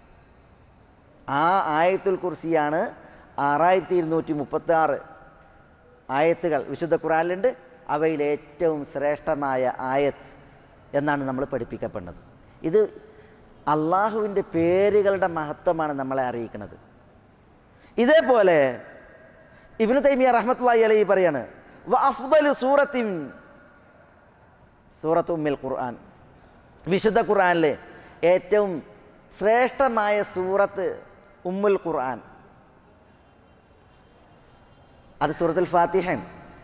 ആ ആയത്തുൽ കുർസിയാണ് ആറായിരത്തി ഇരുന്നൂറ്റി മുപ്പത്തി ആറ് ആയത്തുകൾ വിശുദ്ധ ഖുർആനിലുണ്ട്. അവയിൽ ഏറ്റവും ശ്രേഷ്ഠമായ ആയത്ത് എന്നാണ് നമ്മൾ പഠിപ്പിക്കപ്പെടുന്നത്. ഇത് അള്ളാഹുവിൻ്റെ പേരുകളുടെ മഹത്വമാണ് നമ്മളെ അറിയിക്കുന്നത്. ഇതേപോലെ ഇബ്നു തൈമിയ്യ റഹ്മത്തുള്ളാഹി അലൈഹി പറയാണ്, വ അഫ്ദലു സൂറത്തിൻ സൂറത്ത് ഉമ്മുൽ ഖുർആൻ, വിശുദ്ധ ഖുർആനിലെ ഏറ്റവും ശ്രേഷ്ഠമായ സൂറത്ത് ഉമ്മുൽ ഖുർആൻ, അത് സൂറത്തുൽ ഫാത്തിഹയാണ്.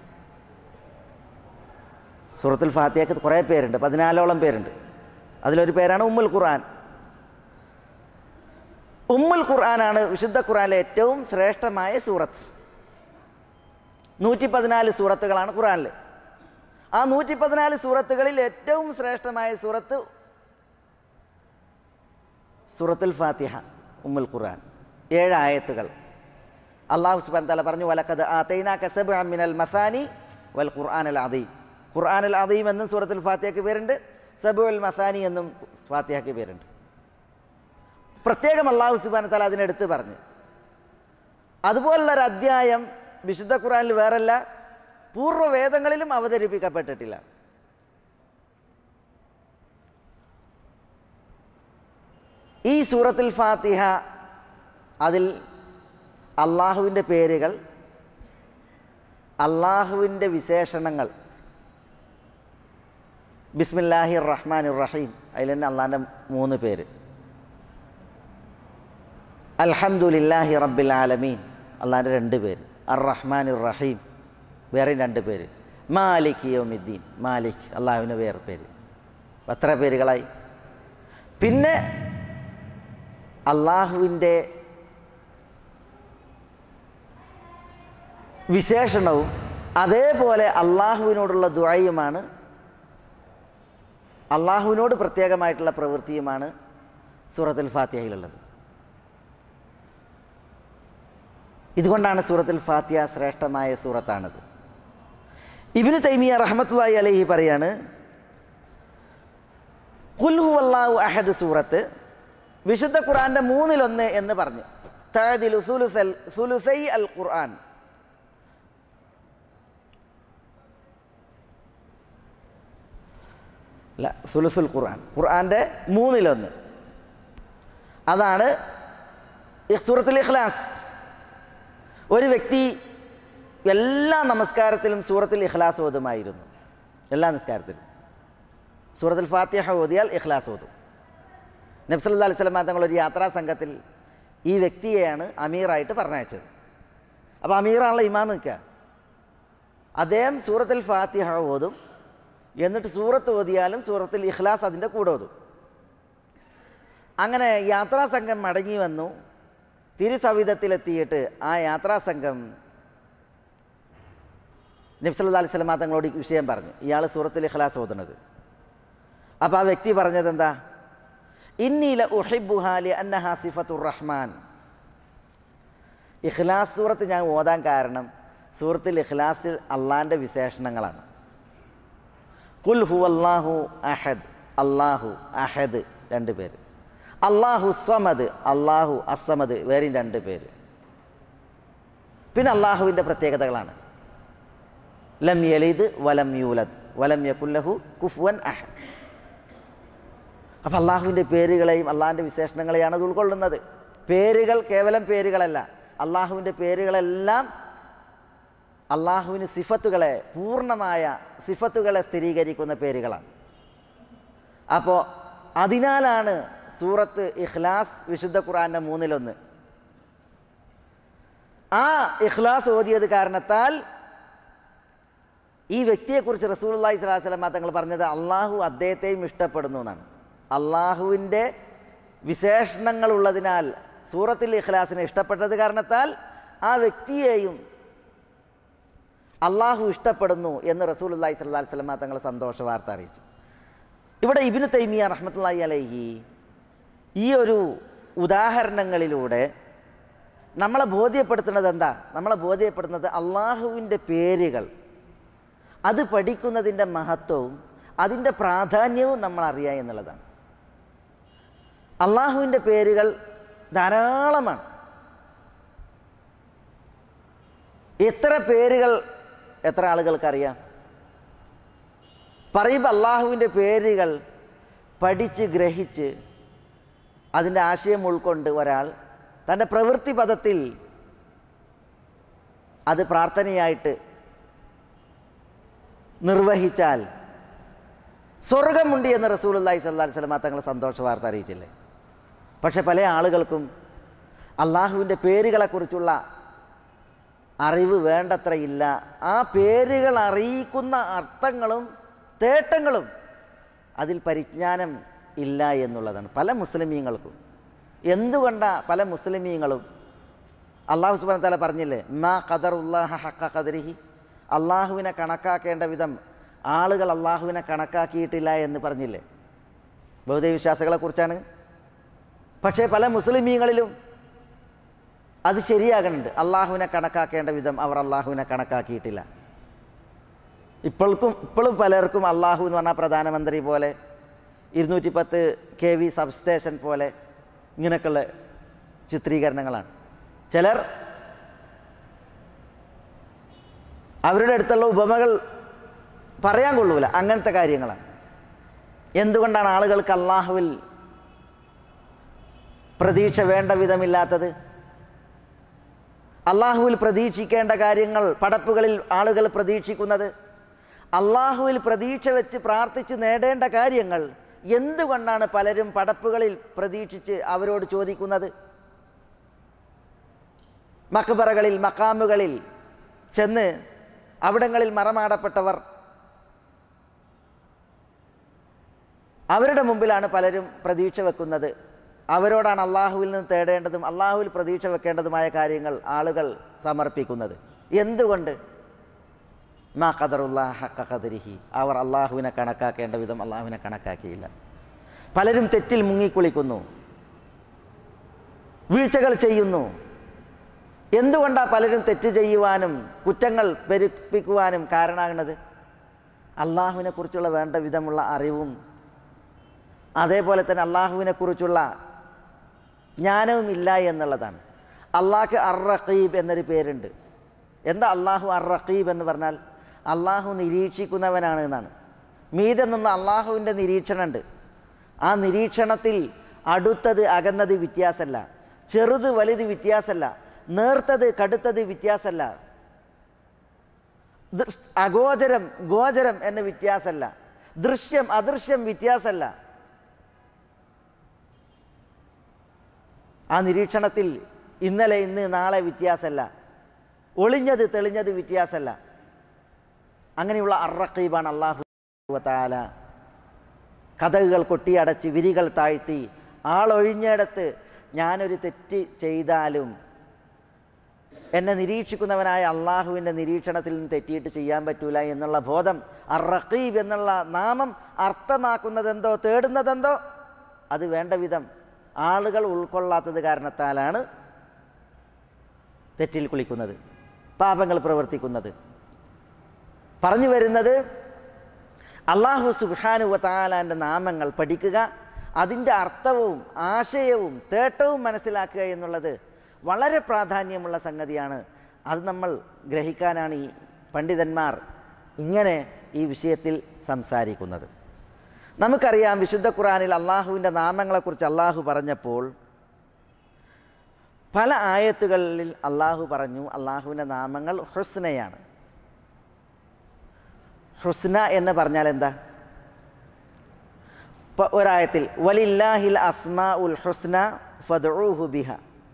സൂറത്തുൽ ഫാത്തിഹയ്ക്ക് കുറേ പേരുണ്ട്, പതിനാലോളം പേരുണ്ട്. അതിലൊരു പേരാണ് ഉമ്മുൽ ഖുർആൻ. ഉമ്മുൽ ഖുർആനാണ് വിശുദ്ധ ഖുർആനിലെ ഏറ്റവും ശ്രേഷ്ഠമായ സൂറത്ത്. നൂറ്റി പതിനാല് സൂറത്തുകളാണ് ഖുർആനിൽ. ആ നൂറ്റി പതിനാല് സൂറത്തുകളിൽ ഏറ്റവും ശ്രേഷ്ഠമായ സൂറത്ത് സൂറത്തുൽ ഫാത്തിഹ, ഉമ്മുൽ ഖുർആൻ. ഏഴ് ആയത്തുകൾ. അല്ലാഹു സുബ്ഹാനഹു വ തആല പറഞ്ഞു, വലഖദ് ആതൈനാക സബ്അൻ മിനൽ മസാനി വൽ ഖുർആനൽ അദീം. ഖുർആനൽ അദീം എന്നും സൂറത്തുൽ ഫാത്തിഹയ്ക്ക് പേരുണ്ട്, സബ്ഉൽ മസാനി എന്നും ഫാത്തിഹയ്ക്ക് പേരുണ്ട്. പ്രത്യേകം അല്ലാഹു സുബ്ഹാനഹു വ തആല അതിനെടുത്ത് പറഞ്ഞു. അതുപോലുള്ളൊരു അധ്യായം വിശുദ്ധ ഖുർആനിൽ വേറല്ല, പൂർവ്വവേദങ്ങളിലും അവതരിപ്പിക്കപ്പെട്ടിട്ടില്ല. ഈ സൂറത്തുൽ ഫാത്തിഹ, അതിൽ അള്ളാഹുവിൻ്റെ പേരുകൾ, അള്ളാഹുവിൻ്റെ വിശേഷണങ്ങൾ, ബിസ്മില്ലാഹിർ റഹ്മാനിർ റഹീം, അതിൽ തന്നെ അള്ളാഹിൻ്റെ മൂന്ന് പേര്. അൽഹംദുലില്ലാഹി റബ്ബിൽ ആലമീൻ, അള്ളാഹിൻ്റെ രണ്ട് പേര്. അർ റഹ്മാനിർ റഹീം, വേറെ രണ്ട് പേര്. മാലിക് യൗമിദ്ദീൻ, മാലിക് അള്ളാഹുവിൻ്റെ വേറെ പേര്. എത്ര പേരുകളായി? പിന്നെ അള്ളാഹുവിൻ്റെ വിശേഷണവും അതേപോലെ അള്ളാഹുവിനോടുള്ള ദുആയുമാണ്, അള്ളാഹുവിനോട് പ്രത്യേകമായിട്ടുള്ള പ്രവൃത്തിയുമാണ് സൂറത്തുൽ ഫാത്തിഹയിലുള്ളത്. ഇതുകൊണ്ടാണ് സൂറത്തുൽ ഫാത്തിഹ ശ്രേഷ്ഠമായ സൂറത്താണത്. ഇബ്നു തൈമിയ റഹ്മത്തുള്ളാഹി അലൈഹി പറയാണ്, ഖുൽ ഹുവല്ലാഹു അഹദ് സൂറത്ത് വിശുദ്ധ ഖുർആന്റെ മൂന്നിലൊന്ന് എന്ന് പറഞ്ഞു. തഅദിലു സുലുസൽ സുലുസൈ അൽ ഖുർആൻ, അല്ല സുലുസുൽ ഖുർആൻ, ഖുർആന്റെ മൂന്നിലൊന്ന്. അതാണ് സൂറത്തുൽ ഇഖ്ലാസ്. ഒരു വ്യക്തി എല്ലാ നമസ്കാരത്തിലും സൂറത്തുൽ ഇഖ്ലാസ് ഓതുമായിരുന്നു. എല്ലാ നിസ്കാരത്തിലും സൂറത്തുൽ ഫാത്തിഹ ഓതിയാൽ ഇഖ്ലാസ് ഓതും. നബി സല്ലല്ലാഹു അലൈഹി വസല്ലം തങ്ങൾ ഒരു യാത്രാ സംഘത്തിൽ ഈ വ്യക്തിയെയാണ് അമീറായിട്ട് പറഞ്ഞയച്ചത്. അപ്പോൾ അമീറാണല്ലോ ഇമാം നിൽക്കുക. അദ്ദേഹം സൂറത്തുൽ ഫാത്തിഹ ഓതും, എന്നിട്ട് സൂറത്ത് ഓതിയാലും സൂറത്തുൽ ഇഖ്ലാസ് അതിൻ്റെ കൂടെ ഓതും. അങ്ങനെ യാത്രാ സംഘം മടങ്ങി വന്നു. തിരുസവിധത്തിലെത്തിയിട്ട് ആ യാത്രാ സംഘം നബി സല്ലല്ലാഹു അലൈഹി വസല്ലം തങ്ങളോട് വിഷയം പറഞ്ഞു, ഇയാൾ സൂറത്തുൽ ഇഖ്ലാസ് ഓതുന്നത്. അപ്പോൾ ആ വ്യക്തി പറഞ്ഞത് എന്താ? ഇന്നി ല ഉഹിബ്ബുഹാ ലിഅന്നഹാ സിഫത്തുർ റഹ്മാൻ. ഇഖ്ലാസ് സൂറത്ത് ഞാൻ ഓതാൻ കാരണം സൂറത്തുൽ ഇഖ്ലാസിൽ അള്ളാഹിൻ്റെ വിശേഷണങ്ങളാണ്. ഖുൽ ഹുവല്ലാഹു അഹദ്, അള്ളാഹു അഹദ് രണ്ട് പേര്, അള്ളാഹു സമദ്, അള്ളാഹു അസമദ് വേറെയും രണ്ട് പേര്. പിന്നെ അള്ളാഹുവിൻ്റെ പ്രത്യേകതകളാണ്. ലം യലിദ് വലം യൂലദ് വലം യകുല്ലഹു കുഫുവൻ അഹദ്. അപ്പം അള്ളാഹുവിൻ്റെ പേരുകളെയും അള്ളാഹിൻ്റെ വിശേഷണങ്ങളെയാണ് അത് ഉൾക്കൊള്ളുന്നത്. പേരുകൾ കേവലം പേരുകളല്ല, അള്ളാഹുവിൻ്റെ പേരുകളെല്ലാം അള്ളാഹുവിന് സിഫത്തുകളെ, പൂർണ്ണമായ സിഫത്തുകളെ സ്ഥിരീകരിക്കുന്ന പേരുകളാണ്. അപ്പോൾ അതിനാലാണ് സൂറത്ത് ഇഖ്ലാസ് വിശുദ്ധ ഖുർആന്റെ മൂന്നിലൊന്ന്. ആ ഇഖ്ലാസ് ഓതിയത് കാരണത്താൽ ഈ വ്യക്തിയെക്കുറിച്ച് റസൂലുള്ളാഹി സ്വല്ലല്ലാഹു അലൈഹി വസല്ലം തങ്ങൾ പറഞ്ഞത് അള്ളാഹു അദ്ദേഹത്തെയും ഇഷ്ടപ്പെടുന്നു എന്നാണ്. അള്ളാഹുവിൻ്റെ വിശേഷണങ്ങൾ ഉള്ളതിനാൽ സൂറത്തുൽ ഇഖ്ലാസിനെ ഇഷ്ടപ്പെട്ടത് കാരണത്താൽ ആ വ്യക്തിയെയും അള്ളാഹു ഇഷ്ടപ്പെടുന്നു എന്ന് റസൂലുള്ളാഹി സ്വല്ലല്ലാഹു അലൈഹി വസല്ലം തങ്ങൾ സന്തോഷ വാർത്ത അറിയിച്ചു. ഇവിടെ ഇബ്നു തൈമിയ റഹ്മത്തുള്ളാഹി അലൈഹി ഈ ഒരു ഉദാഹരണങ്ങളിലൂടെ നമ്മളെ ബോധ്യപ്പെടുത്തുന്നത് എന്താ? നമ്മളെ ബോധ്യപ്പെടുത്തുന്നത് അള്ളാഹുവിൻ്റെ പേരുകൾ അത് പഠിക്കുന്നതിൻ്റെ മഹത്വവും അതിൻ്റെ പ്രാധാന്യവും നമ്മൾ അറിയുക എന്നുള്ളതാണ്. അള്ളാഹുവിൻ്റെ പേരുകൾ ധാരാളമാണ്. എത്ര പേരുകൾ എത്ര ആളുകൾക്കറിയാം? പറയുമ്പോൾ അള്ളാഹുവിൻ്റെ പേരുകൾ പഠിച്ച് ഗ്രഹിച്ച് അതിൻ്റെ ആശയം ഉൾക്കൊണ്ട് ഒരാൾ തൻ്റെ പ്രവൃത്തി പദത്തിൽ അത് പ്രാർത്ഥനയായിട്ട് നിർവഹിച്ചാൽ സ്വർഗമുണ്ട് എന്ന് റസൂലുള്ളാഹി സ്വല്ലല്ലാഹു അലൈഹി വസല്ലം തങ്ങൾ സന്തോഷ വാർത്ത അറിയിച്ചില്ലേ? പക്ഷെ പല ആളുകൾക്കും അള്ളാഹുവിൻ്റെ പേരുകളെക്കുറിച്ചുള്ള അറിവ് വേണ്ടത്രയില്ല. ആ പേരുകൾ അറിയിക്കുന്ന അർത്ഥങ്ങളും തേട്ടങ്ങളും അതിൽ പരിജ്ഞാനം ഇല്ല എന്നുള്ളതാണ് പല മുസ്ലിമീങ്ങൾക്കും. എന്തുകൊണ്ടാണ് പല മുസ്ലിമീങ്ങളും അള്ളാഹു സുബ്ഹാനഹു വ തആല പറഞ്ഞില്ലേ, മാ ഖദറുല്ലാഹ ഹഖ ഖദരിഹി, അള്ളാഹുവിനെ കണക്കാക്കേണ്ട വിധം ആളുകൾ അള്ളാഹുവിനെ കണക്കാക്കിയിട്ടില്ല എന്ന് പറഞ്ഞില്ലേ? ബൗദ്ധ വിശ്വാസികളെക്കുറിച്ചാണ്. പക്ഷേ പല മുസ്ലിമീങ്ങളിലും അത് ശരിയാകുന്നുണ്ട്. അള്ളാഹുവിനെ കണക്കാക്കേണ്ട വിധം അവർ അള്ളാഹുവിനെ കണക്കാക്കിയിട്ടില്ല. ഇപ്പോൾക്കും ഇപ്പോഴും പലർക്കും അള്ളാഹു എന്ന് പറഞ്ഞാൽ പ്രധാനമന്ത്രി പോലെ, ഇരുന്നൂറ്റി പത്ത് കെ വി സബ് സ്റ്റേഷൻ പോലെ ഇങ്ങനെയൊക്കെയുള്ള ചിത്രീകരണങ്ങളാണ്. ചിലർ അവരുടെ അടുത്തുള്ള ഉപമകൾ പറയാൻ കൊള്ളൂല, അങ്ങനത്തെ കാര്യങ്ങളാണ്. എന്തുകൊണ്ടാണ് ആളുകൾക്ക് അള്ളാഹുവിൽ പ്രതീക്ഷ വേണ്ട വിധമില്ലാത്തത്? അള്ളാഹുവിൽ പ്രതീക്ഷിക്കേണ്ട കാര്യങ്ങൾ പടപ്പുകളിൽ ആളുകൾ പ്രതീക്ഷിക്കുന്നത്, അള്ളാഹുവിൽ പ്രതീക്ഷ വെച്ച് പ്രാർത്ഥിച്ച് നേടേണ്ട കാര്യങ്ങൾ എന്തുകൊണ്ടാണ് പലരും പടപ്പുകളിൽ പ്രതീക്ഷിച്ച് അവരോട് ചോദിക്കുന്നത്? മഖ്ബറകളിൽ മഖാമുകളിൽ ചെന്ന് അവിടങ്ങളിൽ മറമാടപ്പെട്ടവർ അവരുടെ മുമ്പിലാണ് പലരും പ്രതീക്ഷ വെക്കുന്നത്. അവരോടാണ് അള്ളാഹുവിൽ നിന്ന് തേടേണ്ടതും അള്ളാഹുവിൽ പ്രതീക്ഷ വെക്കേണ്ടതുമായ കാര്യങ്ങൾ ആളുകൾ സമർപ്പിക്കുന്നത്. എന്തുകൊണ്ട്? മാ ഖദറുല്ലാഹ ഹഖ ഖദരിഹി, അവർ അള്ളാഹുവിനെ കണക്കാക്കേണ്ട വിധം അള്ളാഹുവിനെ കണക്കാക്കിയില്ല. പലരും തെറ്റിൽ മുങ്ങിക്കുളിക്കുന്നു, വീഴ്ചകൾ ചെയ്യുന്നു. എന്തുകൊണ്ടാണ് പലരും തെറ്റ് ചെയ്യുവാനും കുറ്റങ്ങൾ പെരുപ്പിക്കുവാനും കാരണമാകുന്നത്? അള്ളാഹുവിനെ കുറിച്ചുള്ള വേണ്ട വിധമുള്ള അറിവും അതേപോലെ തന്നെ അള്ളാഹുവിനെ കുറിച്ചുള്ള ജ്ഞാനവും ഇല്ല എന്നുള്ളതാണ്. അള്ളാഹ്ക്ക് അർ റഖീബ് എന്നൊരു പേരുണ്ട്. എന്താ അള്ളാഹു അർ റഖീബ് എന്ന് പറഞ്ഞാൽ? അള്ളാഹു നിരീക്ഷിക്കുന്നവനാണ് എന്നാണ്. മീതെ നിന്ന് അള്ളാഹുവിൻ്റെ നിരീക്ഷണമുണ്ട്. ആ നിരീക്ഷണത്തിൽ അടുത്തത് അകന്നത് വ്യത്യാസമല്ല, ചെറുത് വലുത് വ്യത്യാസമല്ല, നേർത്തത് കടുത്തത് വ്യത്യാസമല്ല, അഗോചരം ഗോചരം എന്ന വ്യത്യാസമല്ല, ദൃശ്യം അദൃശ്യം വ്യത്യാസമല്ല. ആ നിരീക്ഷണത്തിൽ ഇന്നലെ ഇന്ന് നാളെ വ്യത്യാസമല്ല, ഒളിഞ്ഞത് തെളിഞ്ഞത് വ്യത്യാസമല്ല. അങ്ങനെയുള്ള അർ റഖീബാണ് അല്ലാഹു തആല. കതകുകൾ കൊട്ടിയടച്ച് വിരികൾ താഴ്ത്തി ആളൊഴിഞ്ഞിടത്ത് ഞാനൊരു തെറ്റ് ചെയ്താലും എന്നെ നിരീക്ഷിക്കുന്നവനായ അള്ളാഹുവിൻ്റെ നിരീക്ഷണത്തിൽ നിന്ന് തെറ്റിയിട്ട് ചെയ്യാൻ പറ്റൂല എന്നുള്ള ബോധം, അർ റഖീബ് എന്നുള്ള നാമം അർത്ഥമാക്കുന്നതെന്തോ തേടുന്നതെന്തോ അത് വേണ്ട വിധം ആളുകൾ ഉൾക്കൊള്ളാത്തത് കാരണത്താലാണ് തെറ്റിൽ കുളിക്കുന്നത്, പാപങ്ങൾ പ്രവർത്തിക്കുന്നത്. പറഞ്ഞു വരുന്നത് അല്ലാഹു സുബ്ഹാനഹു വ തആലാൻ്റെ നാമങ്ങൾ പഠിക്കുക, അതിൻ്റെ അർത്ഥവും ആശയവും തേട്ടവും മനസ്സിലാക്കുക എന്നുള്ളത് വളരെ പ്രാധാന്യമുള്ള സംഗതിയാണ്. അത് നമ്മൾ ഗ്രഹിക്കാനാണ് ഈ പണ്ഡിതന്മാർ ഇങ്ങനെ ഈ വിഷയത്തിൽ സംസാരിക്കുന്നത്. നമുക്കറിയാം, വിശുദ്ധ ഖുർആനിൽ അള്ളാഹുവിൻ്റെ നാമങ്ങളെക്കുറിച്ച് അള്ളാഹു പറഞ്ഞപ്പോൾ പല ആയത്തുകളിൽ അള്ളാഹു പറഞ്ഞു അള്ളാഹുവിൻ്റെ നാമങ്ങൾ ഹുസ്നയാണ്. ഹുസ്ന എന്ന് പറഞ്ഞാൽ എന്താ? ഒരായത്തിൽ വലില്ലാഹിൽ അസ്മാ ഉൽ ഹുസ്ന ഫദ്ഉഹു ബിഹ,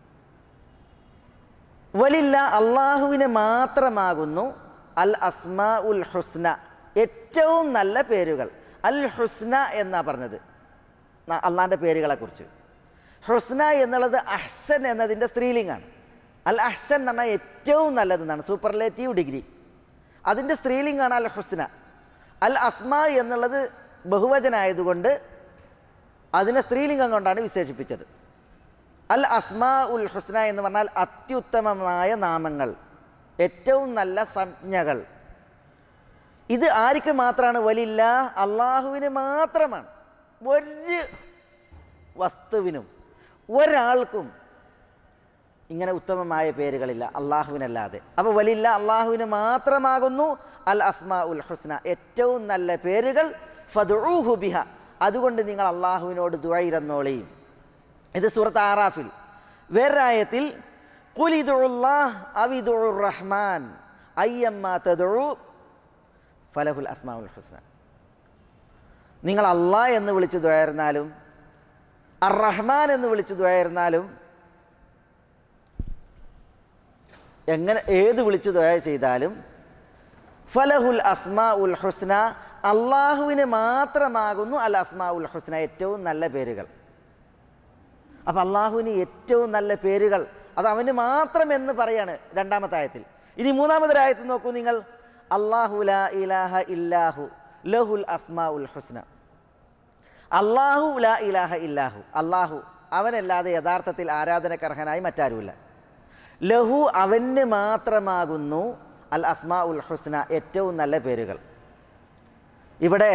വലില്ല അള്ളാഹുവിന് മാത്രമാകുന്നു അൽ അസ്മാ ഉൽ ഹുസ്ന, ഏറ്റവും നല്ല പേരുകൾ. അൽ ഹുസ്ന എന്നാ പറഞ്ഞത് അള്ളാഹിൻ്റെ പേരുകളെക്കുറിച്ച്. ഹുസ്ന എന്നുള്ളത് അഹ്സൻ എന്നതിൻ്റെ സ്ത്രീലിംഗാണ്. അൽ അഹ്സൻ എന്ന് പറഞ്ഞാൽ ഏറ്റവും നല്ലതെന്നാണ്, സൂപ്പർലേറ്റീവ് ഡിഗ്രി. അതിൻ്റെ സ്ത്രീലിംഗാണ് അൽ ഹുസ്ന. അൽ അസ്മാ എന്നുള്ളത് ബഹുവചനായതുകൊണ്ട് അതിനെ സ്ത്രീലിംഗം കൊണ്ടാണ് വിശേഷിപ്പിച്ചത്. അൽ അസ്മാ ഉൽ ഹുസ്ന എന്ന് പറഞ്ഞാൽ അത്യുത്തമമായ നാമങ്ങൾ, ഏറ്റവും നല്ല സംജ്ഞകൾ. ഇത് ആർക്ക് മാത്രമാണ്? വലില്ല, അള്ളാഹുവിന് മാത്രമാണ്. ഒരു വസ്തുവിനും ഒരാൾക്കും ഇങ്ങനെ ഉത്തമമായ പേരുകളില്ല അള്ളാഹുവിനല്ലാതെ. അപ്പോൾ വലില്ല അള്ളാഹുവിന് മാത്രമാകുന്നു അൽ അസ്മാ ഉൽ ഹുസ്ന, ഏറ്റവും നല്ല പേരുകൾ. ഫദ്ഉഹു ബിഹ, അതുകൊണ്ട് നിങ്ങൾ അള്ളാഹുവിനോട് ദുആഇരന്നോളിയും. ഇത് സൂറത്ത് ആറാഫിൽ. വേറൊരായത്തിൽ ഖുൽ ഇദ്ഉല്ലാഹ് അവ ഇദ്ഉർ റഹ്മാൻ അയ്യമ്മാ തദ്ഉ ഫലഹുൽ അസ്മാഉൽ ഹുസ്ന. നിങ്ങൾ അള്ളാഹ് എന്ന് വിളിച്ച് ദുആഇരന്നാലും അർ റഹ്മാൻ എന്ന് വിളിച്ച് ദുആഇരന്നാലും എങ്ങനെ ഏത് വിളിച്ച് ദുആ ചെയ്താലും ഫലഹുൽ അസ്മാ ഉൽ ഹുസ്ന, അള്ളാഹുവിന് മാത്രമാകുന്നു അൽ അസ്മാ ഉൽ ഹുസ്ന, ഏറ്റവും നല്ല പേരുകൾ. അപ്പം അള്ളാഹുവിന് ഏറ്റവും നല്ല പേരുകൾ അത് അവന് മാത്രം എന്ന് പറയാണ് രണ്ടാമത്തെ ആയത്തിൽ. ഇനി മൂന്നാമത്തെ ആയത്തിൽ നോക്കൂ നിങ്ങൾ, അല്ലാഹു ലാ ഇലാഹ ഇല്ലാഹു ലഹുൽ അസ്മാ ഉൽ ഹുസ്ന. അല്ലാഹു ലാ ഇലാഹ ഇല്ലാഹു, അള്ളാഹു അവനല്ലാതെ യഥാർത്ഥത്തിൽ ആരാധനക്കർഹനായി മറ്റാരുമില്ല. ലഹു അവന് മാത്രമാകുന്നു അൽ അസ്മാ ഉൽ ഹുസ്ന, ഏറ്റവും നല്ല പേരുകൾ. ഇവിടെ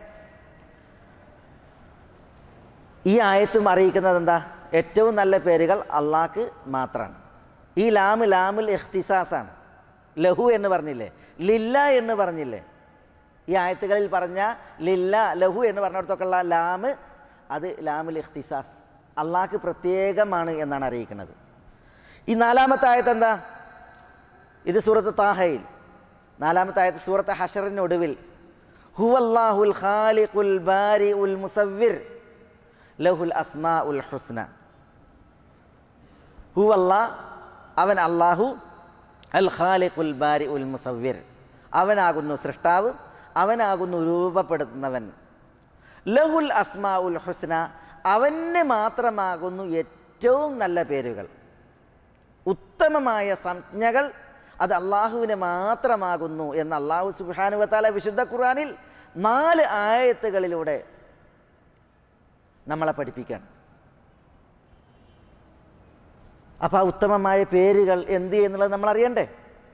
ഈ ആയത്തും അറിയിക്കുന്നത് എന്താ? ഏറ്റവും നല്ല പേരുകൾ അള്ളാഹ്ക്ക് മാത്രമാണ്. ഈ ലാമ് ലാമുൽ ഇഖ്തിസാസാണ്. ലഹു എന്ന് പറഞ്ഞില്ലേ, ലില്ല എന്ന് പറഞ്ഞില്ലേ. ഈ ആയത്തുകളിൽ പറഞ്ഞ ലില്ല ലഹു എന്ന് പറഞ്ഞിടത്തൊക്കെയുള്ള ലാമ് അത് ലാമുൽ ഇഖ്തിസാസ്, അള്ളാഹ്ക്ക് പ്രത്യേകമാണ് എന്നാണ് അറിയിക്കുന്നത്. ഈ നാലാമത്തെ ആയത്ത് എന്താ? ഇത് സൂറത്ത് താഹയിൽ നാലാമത്തെ ആയത്ത്. സൂറത്ത് ഹശറിനൊടുവിൽ ഹുവല്ലാഹുൽ ഖാലിഖുൽ ബാരിഉൽ മുസവ്വിർ ലഹുൽ അസ്മാ ഉൽ ഹുസ്ന. ഹുവല്ലാ, അവൻ അള്ളാഹു, അൽ ഖാലിഖുൽ ബാരിഉൽ മുസവ്വിർ, അവനാകുന്നു സൃഷ്ടാവ്, അവനാകുന്നു രൂപപ്പെടുത്തുന്നവൻ. ലഹുൽ അസ്മാ ഉൽ ഹുസ്ന, അവന് മാത്രമാകുന്നു ഏറ്റവും നല്ല പേരുകൾ, ഉത്തമമായ സംജ്ഞകൾ അത് അള്ളാഹുവിന് മാത്രമാകുന്നു എന്ന് അള്ളാഹു സുബ്ഹാനഹു വ തആല വിശുദ്ധ ഖുർആനിൽ നാല് ആയത്തുകളിലൂടെ നമ്മളെ പഠിപ്പിക്കുകയാണ്. അപ്പോൾ ആ ഉത്തമമായ പേരുകൾ എന്ത് എന്നുള്ളത് നമ്മൾ അറിയണ്ടേ?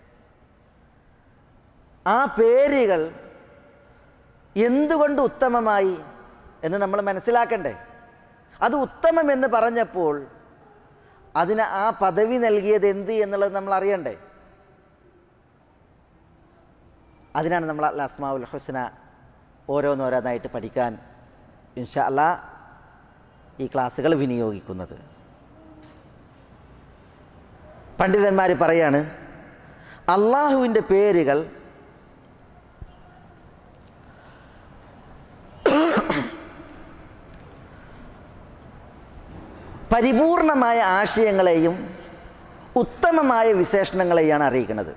ആ പേരുകൾ എന്തുകൊണ്ട് ഉത്തമമായി എന്ന് നമ്മൾ മനസ്സിലാക്കണ്ടേ? അത് ഉത്തമം എന്ന് പറഞ്ഞപ്പോൾ അതിന് ആ പദവി നൽകിയത് എന്ത് എന്നുള്ളത് നമ്മൾ അറിയണ്ടേ? അതിനാണ് നമ്മൾ അൽ അസ്മാഉൽ ഹുസ്ന ഓരോന്നോരോന്നായിട്ട് പഠിക്കാൻ ഇൻഷാ അല്ലാ ഈ ക്ലാസ്സുകൾ വിനിയോഗിക്കുന്നത്. പണ്ഡിതന്മാർ പറയാണ്, അള്ളാഹുവിൻ്റെ പേരുകൾ പരിപൂർണമായ ആശയങ്ങളെയും ഉത്തമമായ വിശേഷണങ്ങളെയാണ് അറിയിക്കുന്നത്.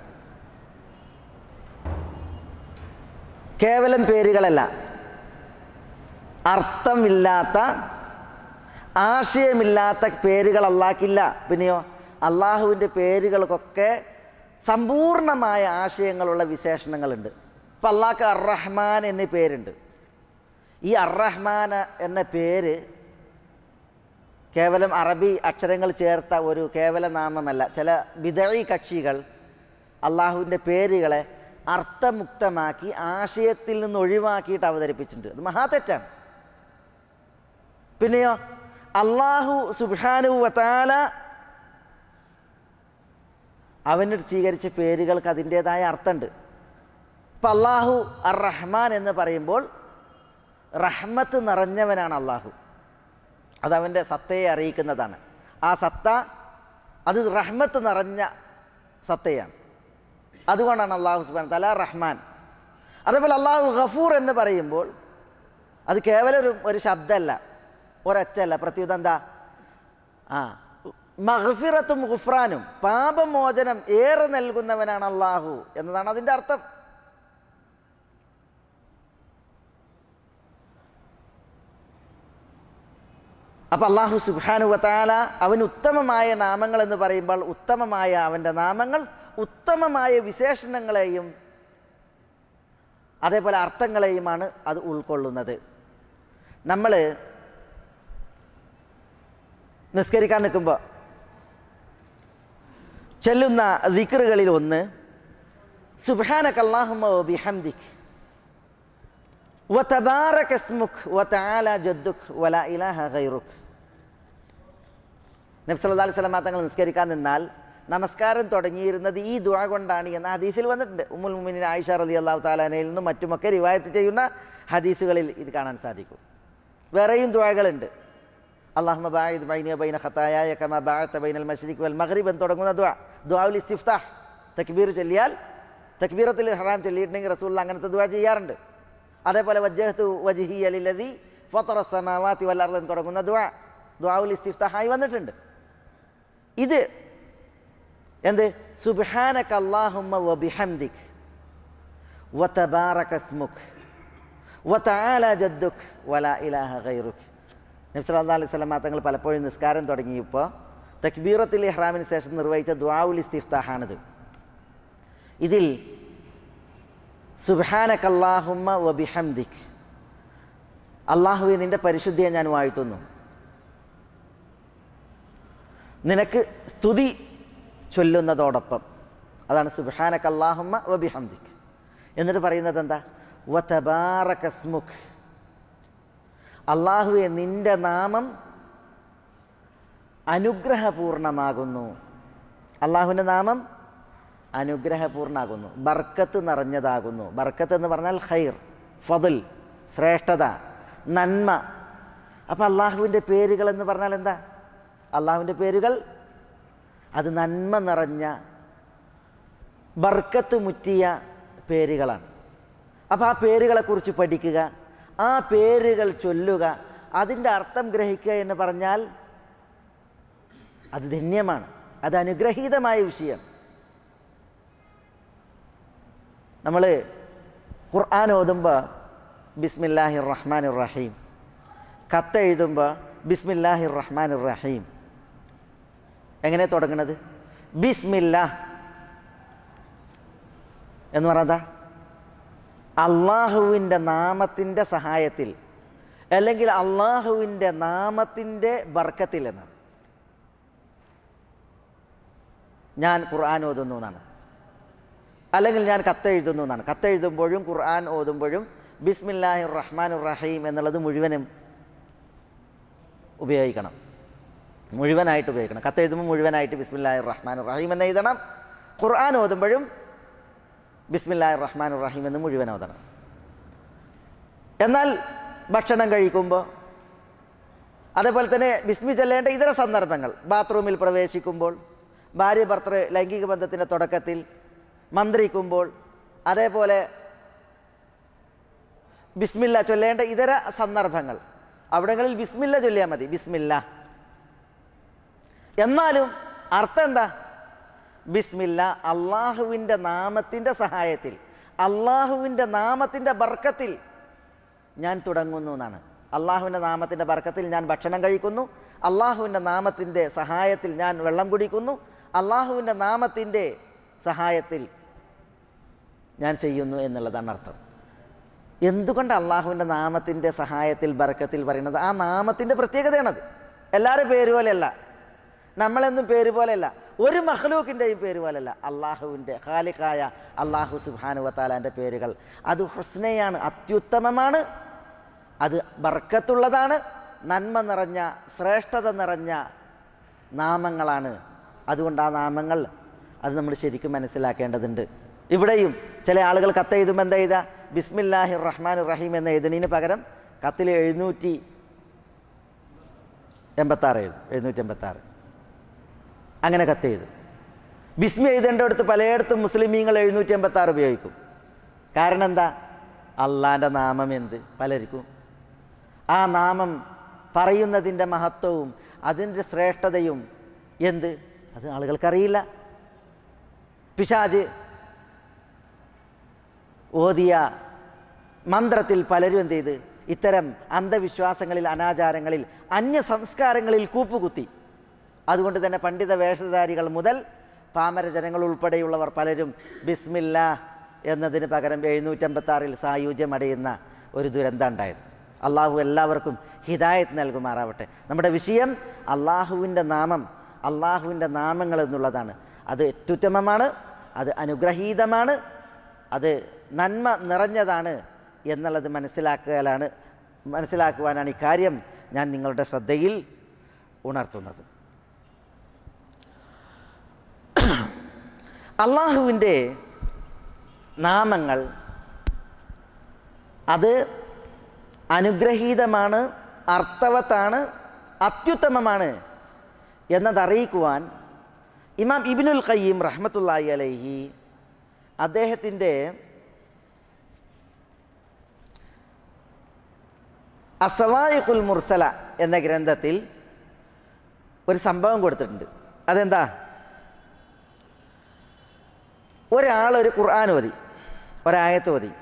കേവലം പേരുകളല്ല, അർത്ഥമില്ലാത്ത ആശയമില്ലാത്ത പേരുകൾ അള്ളാഹ്ക്കില്ല. പിന്നെയോ അള്ളാഹുവിൻ്റെ പേരുകൾക്കൊക്കെ സമ്പൂർണമായ ആശയങ്ങളുള്ള വിശേഷണങ്ങളുണ്ട്. ഇപ്പം അള്ളാഹ്ക്ക് അർ റഹ്മാൻ എന്നീ പേരുണ്ട്. ഈ അർ റഹ്മാൻ എന്ന പേര് കേവലം അറബി അക്ഷരങ്ങൾ ചേർത്ത ഒരു കേവല നാമമല്ല. ചില ബിദഈ കക്ഷികൾ അള്ളാഹുവിൻ്റെ പേരുകളെ അർത്ഥമുക്തമാക്കി ആശയത്തിൽ നിന്ന് ഒഴിവാക്കിയിട്ട് അവതരിപ്പിച്ചിട്ടുണ്ട്. അത് മഹാതെറ്റാണ്. പിന്നെയോ അള്ളാഹു സുബ്ഹാനഹു വ തആല അവന് സ്വീകരിച്ച പേരുകൾക്ക് അതിൻ്റേതായ അർത്ഥമുണ്ട്. ഇപ്പം അള്ളാഹു അർ റഹ്മാൻ എന്ന് പറയുമ്പോൾ റഹ്മത്ത് നിറഞ്ഞവനാണ് അള്ളാഹു. അതവൻ്റെ സത്തയെ അറിയിക്കുന്നതാണ്. ആ സത്ത അത് റഹ്മത്ത് നിറഞ്ഞ സത്തയാണ്. അതുകൊണ്ടാണ് അള്ളാഹു സുബ്ഹാനഹു വ തആല റഹ്മാൻ. അതേപോലെ അള്ളാഹു ഗഫൂർ എന്ന് പറയുമ്പോൾ അത് കേവലം ഒരു ഒരു ശബ്ദമല്ല, ഒരൊച്ചല്ല. പ്രത്യുത എന്താ? ആ മഗ്ഫിറത്തും ഗുഫ്രാനും, പാപമോചനം ഏറെ നൽകുന്നവനാണ് അള്ളാഹു എന്നതാണ് അതിൻ്റെ അർത്ഥം. അപ്പം അള്ളാഹു സുബ്ഹാനഹു വ തആല അവന് ഉത്തമമായ നാമങ്ങൾ എന്ന് പറയുമ്പോൾ ഉത്തമമായ അവൻ്റെ നാമങ്ങൾ ഉത്തമമായ വിശേഷണങ്ങളെയും അതേപോലെ അർത്ഥങ്ങളെയുമാണ് അത് ഉൾക്കൊള്ളുന്നത്. നമ്മൾ നിസ്കരിക്കാൻ നിൽക്കുമ്പോൾ ചൊല്ലുന്ന ദിക്റുകളിൽ ഒന്ന് സുബ്ഹാനക അല്ലാഹുമ്മ വ ബിഹംദിക് വ തബാറക ഇസ്മുക് വ തആല ജദ്ദുക് വ ലാ ഇലാഹ ഗൈറുക്. നബി സല്ലല്ലാഹു അലൈഹി വസല്ലം തങ്ങൾ നിസ്കരിക്കാൻ നിന്നാൽ നമസ്കാരം തുടങ്ങിയിരുന്നത് ഈ ദുആ കൊണ്ടാണ് എന്ന ഹദീസിൽ വന്നിട്ടുണ്ട്. ഉമ്മുൽ മുഅ്മിനീൻ ആയിഷ റളിയല്ലാഹു തആല അൻഹയിൽ നിന്നും മറ്റുമൊക്കെ റിവായത്ത് ചെയ്യുന്ന ഹദീസുകളിൽ ഇത് കാണാൻ സാധിക്കും. വേറെയും ദുആകളുണ്ട്. അല്ലാഹുമ്മ ബാഇദ് ബൈനി വബൈന ഖതായായ കമാ ബഅഅത ബൈനൽ മശ്രിഖി വൽ മഗ്രിബ് എന്ന് തുടങ്ങുന്ന ദുആ, ദുആഉൽ ഇസ്തിഫ്താഹ്. തക്ബീർ ചൊല്ലിയാൽ, തക്ബീറത്തുൽ ഇഹ്റാം ചൊല്ലിയിട്ടുണ്ടെങ്കിൽ റസൂലുള്ളാഹി അങ്ങനത്തെ ദുആ ചെയ്യാറുണ്ട്. അതേപോലെ വജ്ജഹ്തു വജ്ഹിയ ലില്ലദീ ഫത്തറ അസ്സമാവാതി വൽ അർദ് എന്ന് തുടങ്ങുന്ന ദുആ ദുആഉൽ ഇസ്തിഫ്താഹായി വന്നിട്ടുണ്ട്. ഇത് എന്ത്? സുബ്ഹാനക അല്ലാഹുമ്മ വ ബിഹംദിക് വ തബാറക ഇസ്മുക് വ തആല ജദ്ദുക് വ ലാ ഇലാഹ ഗൈറുക്. നബി സല്ലല്ലാഹു അലൈഹി വസല്ലം തങ്ങൾ പലപ്പോഴും നിസ്കാരം തുടങ്ങിയപ്പോൾ തക്ബീറത്തുൽ ഇഹ്റാമിന് ശേഷം നിർവഹിച്ച ദുആഉൽ ഇസ്തിഫ്താഹാണിത്. ഇതിൽ സുബ്ഹാനക അല്ലാഹുമ്മ വ ബിഹംദിക്, അല്ലാഹുവേ നിൻ്റെ പരിശുദ്ധിയെ ഞാൻ വാഴ്ത്തുന്നു, നിനക്ക് സ്തുതി ചൊല്ലുന്നതോടൊപ്പം. അതാണ് സുബ്ഹാനക അല്ലാഹുമ്മ വ ബിഹംദിക്. എന്നിട്ട് പറയുന്നത് എന്താ? വ തബാറക ഇസ്മുക്, അല്ലാഹുവേ നിൻ്റെ നാമം അനുഗ്രഹപൂർണമാകുന്നു. അല്ലാഹുവിൻ്റെ നാമം അനുഗ്രഹപൂർണ്ണമാകുന്നു, ബർക്കത്ത് നിറഞ്ഞതാകുന്നു. ബർക്കത്ത് എന്ന് പറഞ്ഞാൽ ഖൈർ, ഫضൽ, ശ്രേഷ്ഠത, നന്മ. അപ്പോൾ അള്ളാഹുവിൻ്റെ പേരുകൾ എന്ന് പറഞ്ഞാൽ എന്താ? അള്ളാഹുവിൻ്റെ പേരുകൾ അത് നന്മ നിറഞ്ഞ ബർക്കത്ത് മുറ്റിയ പേരുകളാണ്. അപ്പോൾ ആ പേരുകളെക്കുറിച്ച് പഠിക്കുക, ആ പേരുകൾ ചൊല്ലുക, അതിൻ്റെ അർത്ഥം ഗ്രഹിക്കുക എന്ന് പറഞ്ഞാൽ അത് ധന്യമാണ്, അത് അനുഗ്രഹീതമായ വിഷയം. നമ്മൾ ഖുർആൻ ഓതുമ്പോൾ ബിസ്മില്ലാഹിർ റഹ്മാനിർ റഹീം, കത്തെഴുതുമ്പോൾ ബിസ്മില്ലാഹിർ റഹ്മാനിർ റഹീം. എങ്ങനെ തുടങ്ങുന്നത്? ബിസ്മില്ലാ എന്ന് പറഞ്ഞാൽ അള്ളാഹുവിൻ്റെ നാമത്തിൻ്റെ സഹായത്തിൽ, അല്ലെങ്കിൽ അള്ളാഹുവിൻ്റെ നാമത്തിൻ്റെ ബർക്കത്തിൽ എന്നാണ്. ഞാൻ ഖുർആൻ ഓതുന്നു എന്നാണ്. അല്ലെങ്കിൽ ഞാൻ കത്തെഴുതുന്നു എന്നാണ്. കത്തെഴുതുമ്പോഴും ഖുർആൻ ഓതുമ്പോഴും ബിസ്മില്ലാഹിർ റഹ്മാനിർ റഹീം എന്നുള്ളത് മുഴുവനും ഉപയോഗിക്കണം, മുഴുവനായിട്ട് ഉപയോഗിക്കണം. കത്തെഴുതുമ്പോൾ മുഴുവനായിട്ട് ബിസ്മില്ലാഹിർ റഹ്മാനിർ റഹീം എന്ന് എഴുതണം. ഖുർആൻ ഓതുമ്പോഴും ബിസ്മില്ലാഹിർ റഹ്മാനിർ റഹീം എന്ന് മുഴുവൻ ഓതണം. എന്നാൽ ഭക്ഷണം കഴിക്കുമ്പോൾ, അതേപോലെ തന്നെ ബിസ്മി ചൊല്ലേണ്ട ഇതര സന്ദർഭങ്ങൾ, ബാത്റൂമിൽ പ്രവേശിക്കുമ്പോൾ, ഭാര്യ ഭർത്തൃ ലൈംഗിക ബന്ധത്തിൻ്റെ തുടക്കത്തിൽ, മന്ത്രിക്കുമ്പോൾ, അതേപോലെ ബിസ്മില്ല ചൊല്ലേണ്ട ഇതര സന്ദർഭങ്ങൾ, അവിടങ്ങളിൽ ബിസ്മില്ല ചൊല്ലിയാൽ മതി, ബിസ്മില്ല. എന്നാലും അർത്ഥം എന്താ? ബിസ്മില്ല, അള്ളാഹുവിൻ്റെ നാമത്തിൻ്റെ സഹായത്തിൽ, അള്ളാഹുവിൻ്റെ നാമത്തിൻ്റെ ബർക്കത്തിൽ ഞാൻ തുടങ്ങുന്നു എന്നാണ്. അള്ളാഹുവിൻ്റെ നാമത്തിൻ്റെ ബർക്കത്തിൽ ഞാൻ ഭക്ഷണം കഴിക്കുന്നു, അള്ളാഹുവിൻ്റെ നാമത്തിൻ്റെ സഹായത്തിൽ ഞാൻ വെള്ളം കുടിക്കുന്നു, അള്ളാഹുവിൻ്റെ നാമത്തിൻ്റെ സഹായത്തിൽ ഞാൻ ചെയ്യുന്നു എന്നുള്ളതാണ് അർത്ഥം. എന്തുകൊണ്ട് അള്ളാഹുവിൻ്റെ നാമത്തിൻ്റെ സഹായത്തിൽ ബർക്കത്തിൽ പറയുന്നത്? ആ നാമത്തിൻ്റെ പ്രത്യേകതയാണത്. എല്ലാവരും പേര് പോലെയല്ല, നമ്മളെന്നും പേര് പോലെയല്ല, ഒരു മഖ്ലൂക്കിൻ്റെയും പേര് പോലെയല്ല. അള്ളാഹുവിൻ്റെ ഖാലിഖായ അള്ളാഹു സുബ്ഹാനഹു വ തആലാൻ്റെ പേരുകൾ അത് ഹുസ്നയാണ്, അത്യുത്തമമാണ്, അത് ബർക്കത്തുള്ളതാണ്, നന്മ നിറഞ്ഞ ശ്രേഷ്ഠത നിറഞ്ഞ നാമങ്ങളാണ്. അതുകൊണ്ട് ആ നാമങ്ങൾ അത് നമ്മൾ ശരിക്കും മനസ്സിലാക്കേണ്ടതുണ്ട്. ഇവിടെയും ചില ആളുകൾ കത്തെഴുതുമ്പോൾ എന്താ എഴുതുക? ബിസ്മില്ലാഹിർ റഹ്മാനിർ റഹീം എന്ന് എഴുതുന്നതിന് പകരം കത്തിൽ എഴുന്നൂറ്റി എൺപത്താറ് എഴുതും, എഴുന്നൂറ്റി എൺപത്താറ് അങ്ങനെ കത്തെഴുതും. ബിസ്മി എഴുതേണ്ടടുത്ത് പലയിടത്തും മുസ്ലിമീങ്ങൾ എഴുന്നൂറ്റി എൺപത്താറ് ഉപയോഗിക്കും. കാരണം എന്താ? അള്ളാൻ്റെ നാമം എന്ത് പലർക്കും, ആ നാമം പറയുന്നതിൻ്റെ മഹത്വവും അതിൻ്റെ ശ്രേഷ്ഠതയും എന്ത് അത് ആളുകൾക്കറിയില്ല. പിശാച് ഓതിയ മന്ത്രത്തിൽ പലരും എന്ത് ചെയ്ത് ഇത്തരം അന്ധവിശ്വാസങ്ങളിൽ, അനാചാരങ്ങളിൽ, അന്യ സംസ്കാരങ്ങളിൽ കൂപ്പുകുത്തി. അതുകൊണ്ട് തന്നെ പണ്ഡിത വേഷധാരികൾ മുതൽ പാമര ജനങ്ങൾ ഉൾപ്പെടെയുള്ളവർ പലരും ബിസ്മില്ലാ എന്നതിന് പകരം എഴുന്നൂറ്റമ്പത്താറിൽ സായുജ്യമടയുന്ന ഒരു ദുരന്തം ഉണ്ടായത്. അള്ളാഹു എല്ലാവർക്കും ഹിദായത്ത് നൽകുമാറാവട്ടെ. നമ്മുടെ വിഷയം അള്ളാഹുവിൻ്റെ നാമം, അള്ളാഹുവിൻ്റെ നാമങ്ങൾ എന്നുള്ളതാണ്. അത് അത്യുത്തമമാണ്, അത് അനുഗ്രഹീതമാണ്, അത് നന്മ നിറഞ്ഞതാണ് എന്നുള്ളത് മനസ്സിലാക്കലാണ് മനസ്സിലാക്കുവാനാണ് ഇക്കാര്യം ഞാൻ നിങ്ങളുടെ ശ്രദ്ധയിൽ ഉണർത്തുന്നത്. അള്ളാഹുവിൻ്റെ നാമങ്ങൾ അത് അനുഗ്രഹീതമാണ്, അർത്ഥവത്താണ്, അത്യുത്തമമാണ് എന്നതറിയിക്കുവാൻ ഇമാം ഇബ്നുൽ ഖയ്യിം റഹ്മത്തുള്ളാഹി അലൈഹി അദ്ദേഹത്തിൻ്റെ അസ്വായിഖുൽ മുർസല എന്ന ഗ്രന്ഥത്തിൽ ഒരു സംഭവം കൊടുത്തിട്ടുണ്ട്. അതെന്താ? ഒരാളൊരു ഖുർആൻ ഓതി, ഒരായത്ത് ഓതി.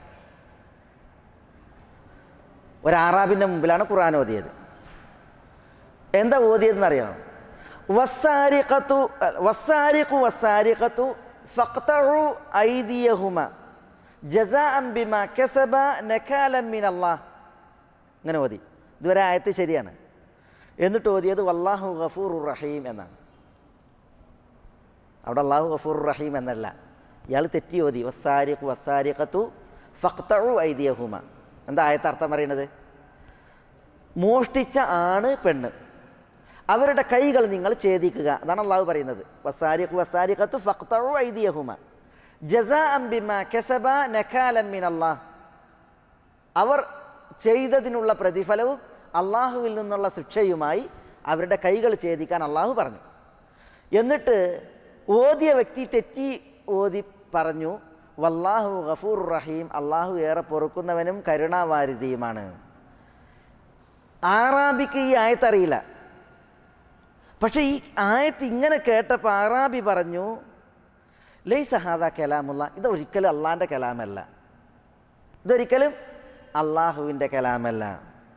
ഒരാറാബിൻ്റെ മുമ്പിലാണ് ഖുർആൻ ഓതിയത്. എന്താ ഓതിയതെന്നറിയോ? വസ്സാരിഖത്തു വസ്സാരിഖു വസ്സാരിഖത്തു ഫഖ്തഉ ഐദിയഹുമ ജസാഅൻ ബിമാ കസബ നകാലൻ മിനല്ലാഹ്. അങ്ങനെ ഓതി. ഇതുവരെ ആയത്ത് ശരിയാണ്. എന്നിട്ട് ഓതിയത് വല്ലാഹു ഗഫൂറുർ റഹീം എന്നാണ്. അവിടെ അല്ലാഹു ഗഫൂറുർ റഹീം എന്നല്ല, ഇയാൾ തെറ്റി ഓതി. വസ്സാരിഖു വസ്സാരിഖത്തു ഫഖ്തഉ ഐദിയഹുമ. എന്താ ആയത്ത് അർത്ഥം പറയുന്നത്? മോഷ്ടിച്ച ആണ് പെണ്ണ്, അവരുടെ കൈകൾ നിങ്ങൾ ഛേദിക്കുക. അതാണ് അള്ളാഹു പറയുന്നത്. വസ്സാരിഖു വസ്സാരിഖത്തു ഫഖ്തഉ ഐദിയഹുമ ജസാഅൻ ബിമാ കസബ നകാലൻ മിനല്ലാഹ്. അവർ ചെയ്തതിനുള്ള പ്രതിഫലവും അള്ളാഹുവിൽ നിന്നുള്ള ശിക്ഷയുമായി അവരുടെ കൈകൾ ഛേദിക്കാൻ അള്ളാഹു പറഞ്ഞു. എന്നിട്ട് ഓതിയ വ്യക്തി തെറ്റി ഓതി പറഞ്ഞു വല്ലാഹു ഗഫൂറുർ റഹീം, അള്ളാഹു ഏറെ പൊറുക്കുന്നവനും കരുണാവാരിധിയുമാണ്. ആറാബിക്ക് ഈ ആയത്തറിയില്ല. പക്ഷേ ഈ ആയത്ത് ഇങ്ങനെ കേട്ടപ്പോൾ ആറാബി പറഞ്ഞു ലൈസ ഹാദാ കലാമുള്ള, ഇതൊരിക്കലും അള്ളാഹിൻ്റെ കലാമല്ല, ഇതൊരിക്കലും അള്ളാഹുവിൻ്റെ കലാമല്ല.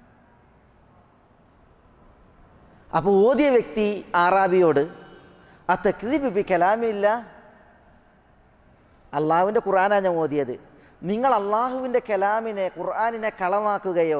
അപ്പോൾ ഓതിയ വ്യക്തി ആറാബിയോട് ആ തക്ദീബ് ബി കലാമില്ല, അള്ളാഹുവിൻ്റെ ഖുർആനാണ് ഞാൻ ഓതിയത്, നിങ്ങൾ അള്ളാഹുവിൻ്റെ കലാമിനെ ഖുർആനിനെ കളവാക്കുകയോ?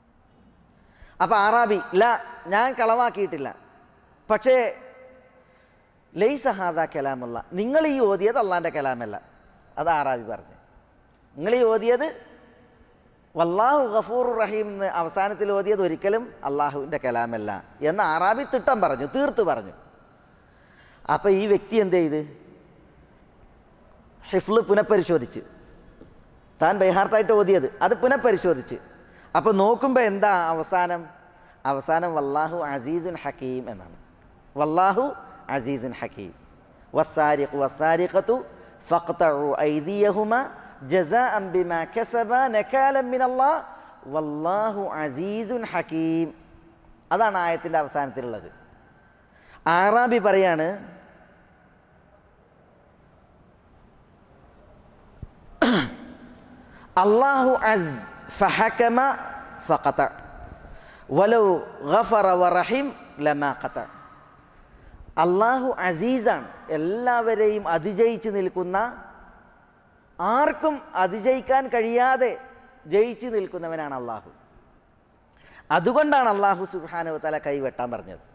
അപ്പോൾ ആറാബി ല, ഞാൻ കളവാക്കിയിട്ടില്ല, പക്ഷേ ലൈസ ഹാദാ കലാമുള്ള, നിങ്ങൾ ഈ ഓതിയത് അള്ളാൻ്റെ കലാമല്ല. അത് ആറാബി പറഞ്ഞു. നിങ്ങൾ ഈ ഓതിയത് വല്ലാഹു ഗഫൂർ റഹീം എന്ന് അവസാനത്തിൽ ഓതിയത് ഒരിക്കലും അള്ളാഹുവിൻ്റെ കലാമല്ല എന്ന് ആറാബി തിട്ടം പറഞ്ഞു, തീർത്തു പറഞ്ഞു. അപ്പോൾ ഈ വ്യക്തി എന്ത് ചെയ്ത് ഹിഫ്ള് പുനഃപരിശോധിച്ച്, താൻ ബൈഹാർട്ടായിട്ട് ഓതിയത് അത് പുനഃപരിശോധിച്ച്. അപ്പോൾ നോക്കുമ്പോൾ എന്താ അവസാനം? അവസാനം വല്ലാഹു അസീസുൻ ഹക്കീം എന്നാണ്. വല്ലാഹു അസീസുൻ ഹക്കീം. വസ്സാരിഖു വസ്സാരിഖതു ഫഖ്തഉ ഐദിയഹുമ ജസാഅൻ ബിമാ കസബാ നകാലൻ മിനല്ലാഹ് വല്ലാഹു അസീസുൻ ഹക്കീം. അതാണ് ആയത്തിൻ്റെ അവസാനത്തിലുള്ളത്. ആറാബി പറയാണ്, അല്ലാഹു അസ് ഫഹകമ ഫഖത വലൗ ഗഫറ വറഹിം ലമാ ഖത. അല്ലാഹു അസീസാണ്, എല്ലാവരെയും അതിജയിച്ച് നിൽക്കുന്ന, ആർക്കും അതിജയിക്കാൻ കഴിയാതെ ജയിച്ചു നിൽക്കുന്നവനാണ് അള്ളാഹു. അതുകൊണ്ടാണ് അള്ളാഹു സുബ്ഹാനഹു വ തആല കൈവെട്ടാൻ പറഞ്ഞത്,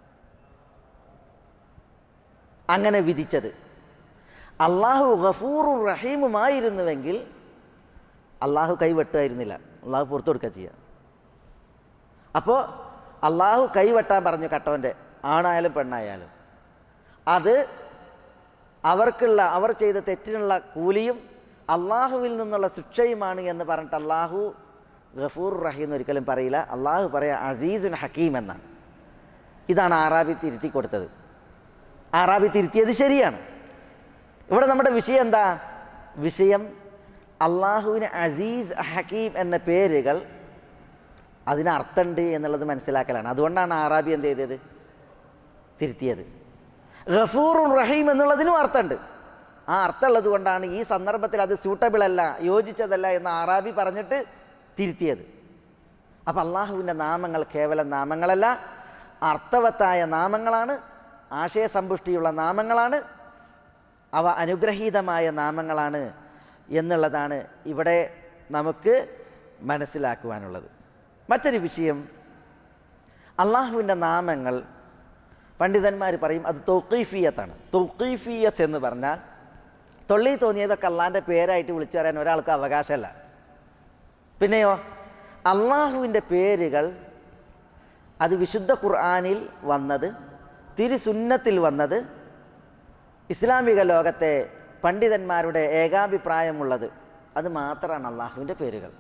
അങ്ങനെ വിധിച്ചത്. അള്ളാഹു ഗഫൂറുർ റഹീമുമായിരുന്നുവെങ്കിൽ അള്ളാഹു കൈവെട്ടുമായിരുന്നില്ല, അള്ളാഹു പുറത്തു കൊടുക്കുക ചെയ്യുക. അപ്പോൾ അള്ളാഹു കൈവെട്ടാൻ പറഞ്ഞു കട്ടവൻ്റെ, ആണായാലും പെണ്ണായാലും. അത് അവർക്കുള്ള, അവർ ചെയ്ത തെറ്റിനുള്ള കൂലിയും അള്ളാഹുവിൽ നിന്നുള്ള ശിക്ഷയുമാണ് എന്ന് പറഞ്ഞിട്ട് അള്ളാഹു ഗഫൂർ റഹീം ഒരിക്കലും പറയില്ല. അള്ളാഹു പറയാ അസീസുൻ ഹക്കീം എന്നാണ്. ഇതാണ് ആറാബി തിരുത്തി കൊടുത്തത്. ആറാബി തിരുത്തിയത് ശരിയാണ്. ഇവിടെ നമ്മുടെ വിഷയം എന്താ? വിഷയം അള്ളാഹുവിന് അസീസ് ഹക്കീം എന്ന പേരുകൾ അതിന് അർത്ഥമുണ്ട് എന്നുള്ളത് മനസ്സിലാക്കലാണ്. അതുകൊണ്ടാണ് ആറാബി എന്ത് ചെയ്തത്? തിരുത്തിയത്. ഗഫൂറുൻ റഹീം എന്നുള്ളതിനും അർത്ഥമുണ്ട്. ആ അർത്ഥമുള്ളത് കൊണ്ടാണ് ഈ സന്ദർഭത്തിൽ അത് സ്യൂട്ടബിൾ അല്ല, യോജിച്ചതല്ല എന്ന് ആറാബി പറഞ്ഞിട്ട് തിരുത്തിയത്. അപ്പം അള്ളാഹുവിൻ്റെ നാമങ്ങൾ കേവലം നാമങ്ങളല്ല, അർത്ഥവത്തായ നാമങ്ങളാണ്, ആശയസമ്പുഷ്ടിയുള്ള നാമങ്ങളാണ്, അവ അനുഗ്രഹീതമായ നാമങ്ങളാണ് എന്നുള്ളതാണ് ഇവിടെ നമുക്ക് മനസ്സിലാക്കുവാനുള്ളത്. മറ്റൊരു വിഷയം, അള്ളാഹുവിൻ്റെ നാമങ്ങൾ പണ്ഡിതന്മാർ പറയും അത് തൗഖീഫിയത്താണ്. തൗഖീഫിയത്ത് എന്ന് പറഞ്ഞാൽ തൊള്ളി തോന്നിയതൊക്കെ അള്ളാഹിൻ്റെ പേരായിട്ട് വിളിച്ചു പറയാൻ ഒരാൾക്ക് അവകാശമല്ല. പിന്നെയോ അള്ളാഹുവിൻ്റെ പേരുകൾ അത് വിശുദ്ധ ഖുർആനിൽ വന്നത്, തിരുസുന്നത്തിൽ വന്നത്, ഇസ്ലാമിക ലോകത്തെ പണ്ഡിതന്മാരുടെ ഏകാഭിപ്രായമുള്ളത്, അത് മാത്രമാണ് അള്ളാഹുവിൻ്റെ പേരുകൾ.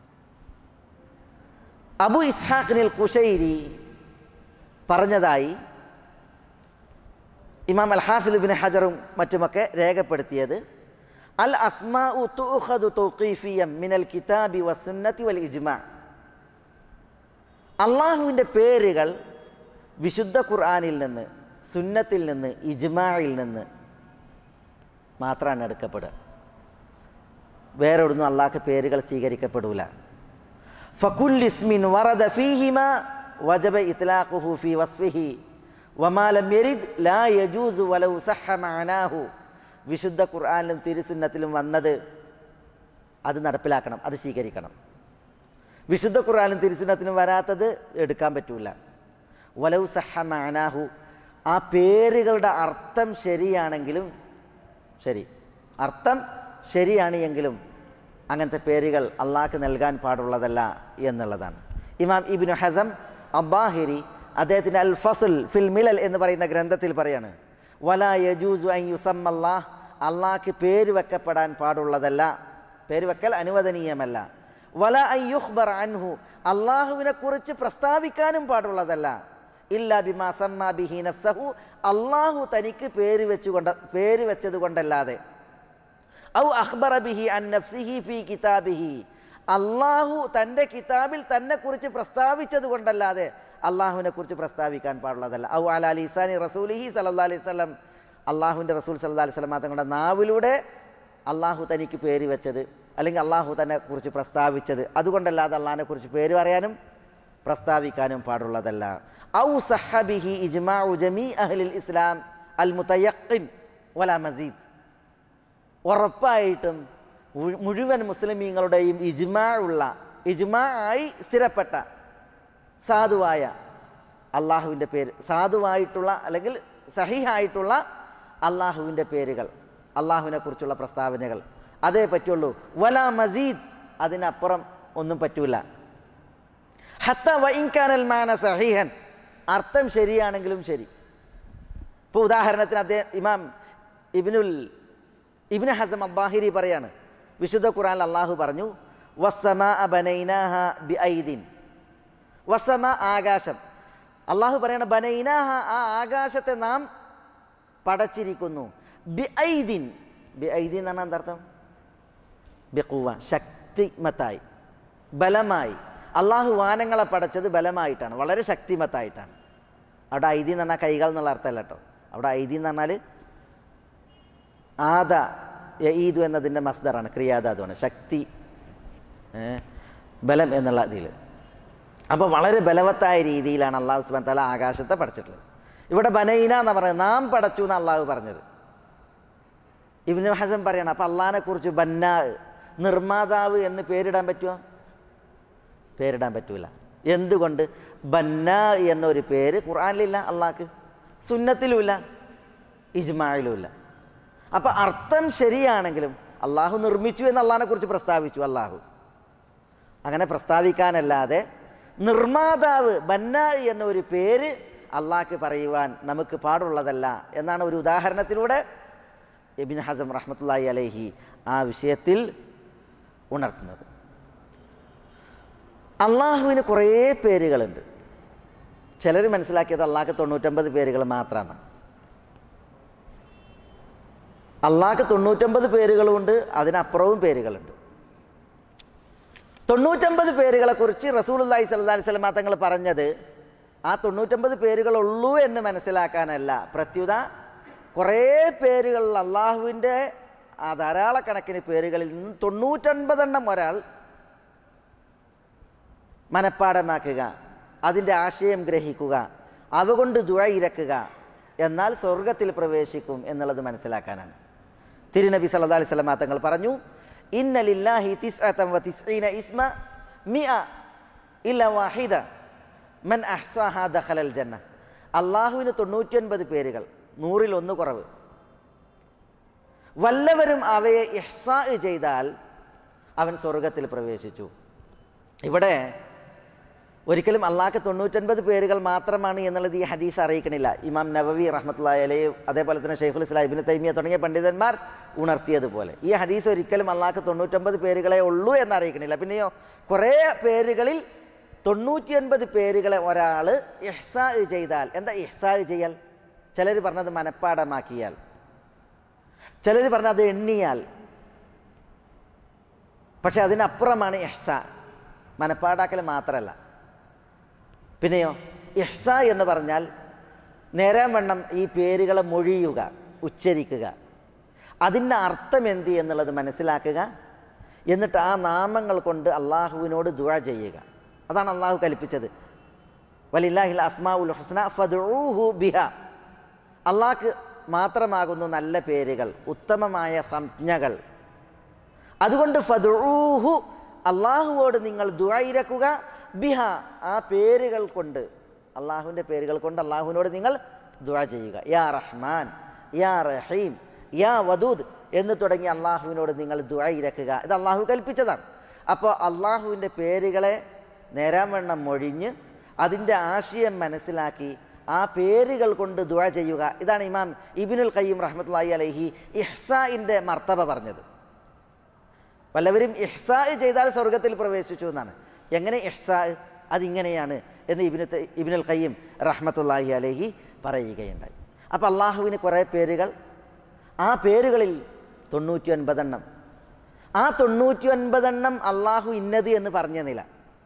അബു ഇസ്ഹാഖിനിൽ ഖുശൈരി പറഞ്ഞതായി ഇമാം അൽ ഹാഫിദ് ഇബ്നു ഹജറും മറ്റുമൊക്കെ രേഖപ്പെടുത്തിയത്, അൽ അസ്മാഉ തുഖദു തൗഖീഫിയ്യം മിനൽ കിതാബി വസുന്നതി വൽ ഇജ്മാ. അള്ളാഹുവിൻ്റെ പേരുകൾ വിശുദ്ധ ഖുർആനിൽ നിന്ന്, സുന്നത്തിൽ നിന്ന്, ഇജ്മായിൽ നിന്ന് മാത്രമാണ് എടുക്കപ്പെടുക. വേറെ ഒന്നും അള്ളാഹ്ക്ക് പേരുകൾ സ്വീകരിക്കപ്പെടൂല. ഫകുല്ലു ഇസ്മിൻ വറദ ഫീഹിമാ വജബ ഇത്ലാഖുഹു ഫീ വസ്ഫിഹി വമാ ലം യരിദ് ലാ യജൂസു വലൗ സഹഹ മഅനാഹു. വിശുദ്ധ ഖുർആനിലും തിരുസുന്നത്തിലും വന്നത് അത് നടപ്പിലാക്കണം, അത് സ്വീകരിക്കണം. വിശുദ്ധ ഖുർആനിലും തിരുസുന്നത്തിലും വരാത്തത് എടുക്കാൻ പറ്റൂല. വലൗ സഹഹ മഅനാഹു, ആ പേരുകളുടെ അർത്ഥം ശരിയാണെങ്കിലും ശരി, അർത്ഥം ശരിയാണ് എങ്കിലും അങ്ങനത്തെ പേരുകൾ അള്ളാഹ്ക്ക് നൽകാൻ പാടുള്ളതല്ല എന്നുള്ളതാണ്. ഇമാം ഇബ്നു ഹസം അബ്ബാഹിരി അദ്ദേഹത്തിൻ്റെ അൽ ഫസ്ൽ ഫിൽ മിലൽ എന്ന് പറയുന്ന ഗ്രന്ഥത്തിൽ പറയാണ്, വലാ യജൂസു അൻ യുസമ്മല്ലാഹ്, അള്ളാഹ്ക്ക് പേര് വെക്കപ്പെടാൻ പാടുള്ളതല്ല, പേര് വെക്കൽ അനുവദനീയമല്ല. വലാ അൻ യുഖ്ബർ അൻഹു, അള്ളാഹുവിനെ കുറിച്ച് പ്രസ്താവിക്കാനും പാടുള്ളതല്ല. ഇല്ലാ ബിമാ സമ്മാ ബിഹി നഫ്സഹു, അള്ളാഹു തനിക്ക് പേര് വെച്ചുകൊണ്ട് പേര് വെച്ചത് കൊണ്ടല്ലാതെ. ഔ അഖ്ബറ ബിഹി അൻ നഫ്സിഹി ഫീ കിതാബിഹി, അള്ളാഹു തൻ്റെ കിതാബിൽ തന്നെ കുറിച്ച് പ്രസ്താവിച്ചത് കൊണ്ടല്ലാതെ അള്ളാഹുവിനെ കുറിച്ച് പ്രസ്താവിക്കാൻ പാടുള്ളതല്ല. ഔ അലാ ലിസാനി റസൂലിഹി സല്ലല്ലാഹു അലൈഹി വസല്ലം, അള്ളാഹുവിൻ്റെ റസൂൽ സല്ലല്ലാഹു അലൈഹി വസല്ലം തങ്ങളുടെ നാവിലൂടെ അള്ളാഹു തനിക്ക് പേര് വെച്ചത് അല്ലെങ്കിൽ അള്ളാഹു തന്നെ കുറിച്ച് പ്രസ്താവിച്ചത്, അതുകൊണ്ടല്ലാതെ അള്ളാഹിനെ കുറിച്ച് പേര് പറയാനും പ്രസ്താവിക്കാനും പാടുള്ളതല്ല. ഔ സഹബിഹി ഇജ്മാഉ ജമീ അഹ്ലിൽ ഇസ്ലാം അൽ മുതയഖിൻ വലാ മസീദ്, ഉറപ്പായിട്ടും മുഴുവൻ മുസ്ലിമീങ്ങളുടെയും ഇജ്മാ ഉള്ള, ഇജ്മാ ആയി സ്ഥിരപ്പെട്ട സാധുവായ അള്ളാഹുവിൻ്റെ പേര്, സാധുവായിട്ടുള്ള അല്ലെങ്കിൽ സഹിഹായിട്ടുള്ള അള്ളാഹുവിൻ്റെ പേരുകൾ, അള്ളാഹുവിനെ കുറിച്ചുള്ള പ്രസ്താവനകൾ അതേ പറ്റുള്ളൂ. വല മസീദ്, അതിനപ്പുറം ഒന്നും പറ്റൂല. ഹത്ത വഇൻകാനൽ മാന സഹീഹൻ, അർത്ഥം ശരിയാണെങ്കിലും ശരി. ഇപ്പോൾ ഉദാഹരണത്തിന് അദ്ദേഹം ഇമാം ഇബ്നുൽ ഇബ്നു ഹസം അബ്ബാഹിരി പറയാണ്, വിശുദ്ധ ഖുർആനിൽ അള്ളാഹു പറഞ്ഞു വസ്സമാഅ ബനൈനാഹ ബിഐദിൻ. വസ്സമ ആകാശം, അള്ളാഹു പറയണ ബനൈനാഹ, ആ ആകാശത്തെ നാം പടച്ചിരിക്കുന്നു. ബിഐദിൻ, ബിഐദിൻ എന്ന് പറഞ്ഞാൽ എന്താർത്ഥം? ബിഖുവ, ശക്തിമത്തായി, ബലമായി. അള്ളാഹു വാനങ്ങളെ പടച്ചത് ബലമായിട്ടാണ്, വളരെ ശക്തിമത്തായിട്ടാണ്. അവിടെ ഐദി എന്ന് പറഞ്ഞാൽ കൈകൾ എന്നുള്ള അർത്ഥമല്ല കേട്ടോ. അവിടെ ഐദി എന്ന് പറഞ്ഞാൽ ആദ ഈദു എന്നതിൻ്റെ മസ്ദറാണ്, ക്രിയാധാതുവാണ്, ശക്തി, ബലം എന്നുള്ള ഇതിൽ. അപ്പോൾ വളരെ ബലവത്തായ രീതിയിലാണ് അള്ളാഹു സുബ്ഹാനഹു വ തആല ആകാശത്തെ പടച്ചിട്ടുള്ളത്. ഇവിടെ ബനൈന എന്ന് പറയുന്നത് നാം പടച്ചു എന്ന് അള്ളാഹു പറഞ്ഞത്. ഇബ്നു ഹസം പറയണം, അപ്പോൾ അള്ളാഹിനെ കുറിച്ച് ബന്നാ, നിർമ്മാതാവ് എന്ന് പേരിടാൻ പറ്റുമോ? പേരിടാൻ പറ്റൂല. എന്തുകൊണ്ട്? ബന്നാ എന്നൊരു പേര് ഖുർആനിലില്ല, അള്ളാഹ്ക്ക് സുന്നത്തിലുമില്ല, ഇജ്മായിലുമില്ല. അപ്പം അർത്ഥം ശരിയാണെങ്കിലും അള്ളാഹു നിർമ്മിച്ചു എന്ന് അള്ളാഹിനെ കുറിച്ച് പ്രസ്താവിച്ചു. അള്ളാഹു അങ്ങനെ പ്രസ്താവിക്കാനല്ലാതെ നിർമ്മാതാവ് ബന്നാ എന്നൊരു പേര് അള്ളാഹ്ക്ക് പറയുവാൻ നമുക്ക് പാടുള്ളതല്ല എന്നാണ് ഒരു ഉദാഹരണത്തിലൂടെ ഇബ്നു ഹസം റഹ്മത്തുള്ളാഹി അലൈഹി ആ വിഷയത്തിൽ ഉണർത്തുന്നത്. അള്ളാഹുവിന് കുറേ പേരുകളുണ്ട്. ചിലർ മനസ്സിലാക്കിയത് അള്ളാഹ്ക്ക് തൊണ്ണൂറ്റൊമ്പത് പേരുകൾ മാത്രമാണ്. അള്ളാഹ്ക്ക് തൊണ്ണൂറ്റൊമ്പത് പേരുകളുമുണ്ട്, അതിനപ്പുറവും പേരുകളുണ്ട്. തൊണ്ണൂറ്റൊമ്പത് പേരുകളെക്കുറിച്ച് റസൂലുള്ളാഹി സ്വല്ലല്ലാഹി അലൈഹി വസല്ലം തങ്ങൾ പറഞ്ഞത് ആ തൊണ്ണൂറ്റൊമ്പത് പേരുകളുള്ളൂ എന്ന് മനസ്സിലാക്കാനല്ല, പ്രത്യുത കുറേ പേരുകൾ അള്ളാഹുവിൻ്റെ ആ ധാരാളക്കണക്കിന് പേരുകളിൽ നിന്ന് തൊണ്ണൂറ്റൊൻപതെണ്ണം ഒരാൾ മനഃപ്പാഠമാക്കുക, അതിൻ്റെ ആശയം ഗ്രഹിക്കുക, അവ കൊണ്ട് ദുആ ഇരക്കുക, എന്നാൽ സ്വർഗത്തിൽ പ്രവേശിക്കും എന്നുള്ളത് മനസ്സിലാക്കാനാണ്. തിരുനബി സല്ലല്ലാഹു അലൈഹി വസല്ലം തങ്ങൾ പറഞ്ഞു, ഇന്ന ലില്ലാഹി തിസ്അതൻ വ തിസ്ഈന ഇസ്മ മിഅ ഇല്ല വാഹിദ മൻ അഹ്സാഹാ ദഖലൽ ജന്ന. അള്ളാഹുവിന് തൊണ്ണൂറ്റൊൻപത് പേരുകൾ, നൂറിൽ ഒന്ന് കുറവ്. വല്ലവരും അവയെ ഇഹ്സാ ചെയ്താൽ അവൻ സ്വർഗത്തിൽ പ്രവേശിച്ചു. ഇവിടെ ഒരിക്കലും അള്ളാഹ്ക്ക് തൊണ്ണൂറ്റൊൻപത് പേരുകൾ മാത്രമാണ് എന്നുള്ളത് ഈ ഹദീസ് അറിയിക്കണില്ല. ഇമാം നവവി റഹ്മത്തുള്ളാഹി അലൈഹി, അതേപോലെ തന്നെ ഷെയ്ഖുൽ ഇസ്ലാം ഇബ്നു തൈമിയ തുടങ്ങിയ പണ്ഡിതന്മാർ ഉണർത്തിയതുപോലെ ഈ ഹദീസ് ഒരിക്കലും അള്ളാഹ്ക്ക് തൊണ്ണൂറ്റൊമ്പത് പേരുകളെ ഉള്ളൂ എന്നറിയിക്കണില്ല. പിന്നെയോ കുറേ പേരുകളിൽ തൊണ്ണൂറ്റിയൊൻപത് പേരുകളെ ഒരാൾ ഇഹ്സാ ചെയ്താൽ, എന്താ ഇഹ്സാ ചെയ്യൽ? ചിലർ പറഞ്ഞത് മനഃപ്പാഠമാക്കിയാൽ, ചിലർ പറഞ്ഞത് എണ്ണിയാൽ. പക്ഷെ അതിനപ്പുറമാണ് ഇഹ്സാ, മനഃപ്പാടാക്കൽ മാത്രമല്ല. പിന്നെയോ ഇഹ്സാ എന്ന് പറഞ്ഞാൽ നേരാൻ വണ്ണം ഈ പേരുകളെ മൊഴിയുക, ഉച്ചരിക്കുക, അതിൻ്റെ അർത്ഥം എന്ത് എന്നുള്ളത് മനസ്സിലാക്കുക, എന്നിട്ട് ആ നാമങ്ങൾ കൊണ്ട് അള്ളാഹുവിനോട് ദുആ ചെയ്യുക. അതാണ് അള്ളാഹു കൽപ്പിച്ചത്. വലില്ലാഹിൽ അസ്മാഉൽ ഹുസ്ന ഫദ്ഉഹു ബിഹ. അള്ളാഹ്ക്ക് മാത്രമാകുന്നു നല്ല പേരുകൾ, ഉത്തമമായ സംജ്ഞകൾ. അതുകൊണ്ട് ഫദ്ഉഹു, അള്ളാഹുവോട് നിങ്ങൾ ദുആ ഇരക്കുക, ബിഹ, ആ പേരുകൾ കൊണ്ട്, അള്ളാഹുവിൻ്റെ പേരുകൾ കൊണ്ട് അള്ളാഹുവിനോട് നിങ്ങൾ ദുആ ചെയ്യുക. യാ റഹ്മാൻ, യാ റഹീം, യാ വദൂദ് എന്ന് തുടങ്ങി അള്ളാഹുവിനോട് നിങ്ങൾ ദുആ ഇരക്കുക. ഇത് അള്ളാഹു കൽപ്പിച്ചതാണ്. അപ്പോൾ അള്ളാഹുവിൻ്റെ പേരുകളെ നേരാവണ്ണം മൊഴിഞ്ഞ് അതിൻ്റെ ആശയം മനസ്സിലാക്കി ആ പേരുകൾ കൊണ്ട് ദുആ ചെയ്യുക. ഇതാണ് ഇമാം ഇബ്നുൽ ഖയ്യിം റഹ്മത്തുള്ളാഹി അലൈഹി ഇഹ്സാഇൻ്റെ മർത്തബ പറഞ്ഞത്. വല്ലവരും ഇഹ്സാ ചെയ്താൽ സ്വർഗത്തിൽ പ്രവേശിച്ചു എന്നാണ്. എങ്ങനെ ഇഹ്സാ? അതിങ്ങനെയാണ് എന്ന് ഇബ്നു ഇബ്നുൽ ഖയ്യിം റഹ്മത്തുള്ളാഹി അലൈഹി പറയുകയുണ്ടായി. അപ്പോൾ അള്ളാഹുവിന് കുറേ പേരുകൾ, ആ പേരുകളിൽ തൊണ്ണൂറ്റി ഒൻപതെണ്ണം, ആ തൊണ്ണൂറ്റി ഒൻപതെണ്ണം അള്ളാഹു ഇന്നത് എന്ന് പറഞ്ഞെന്നില്ല.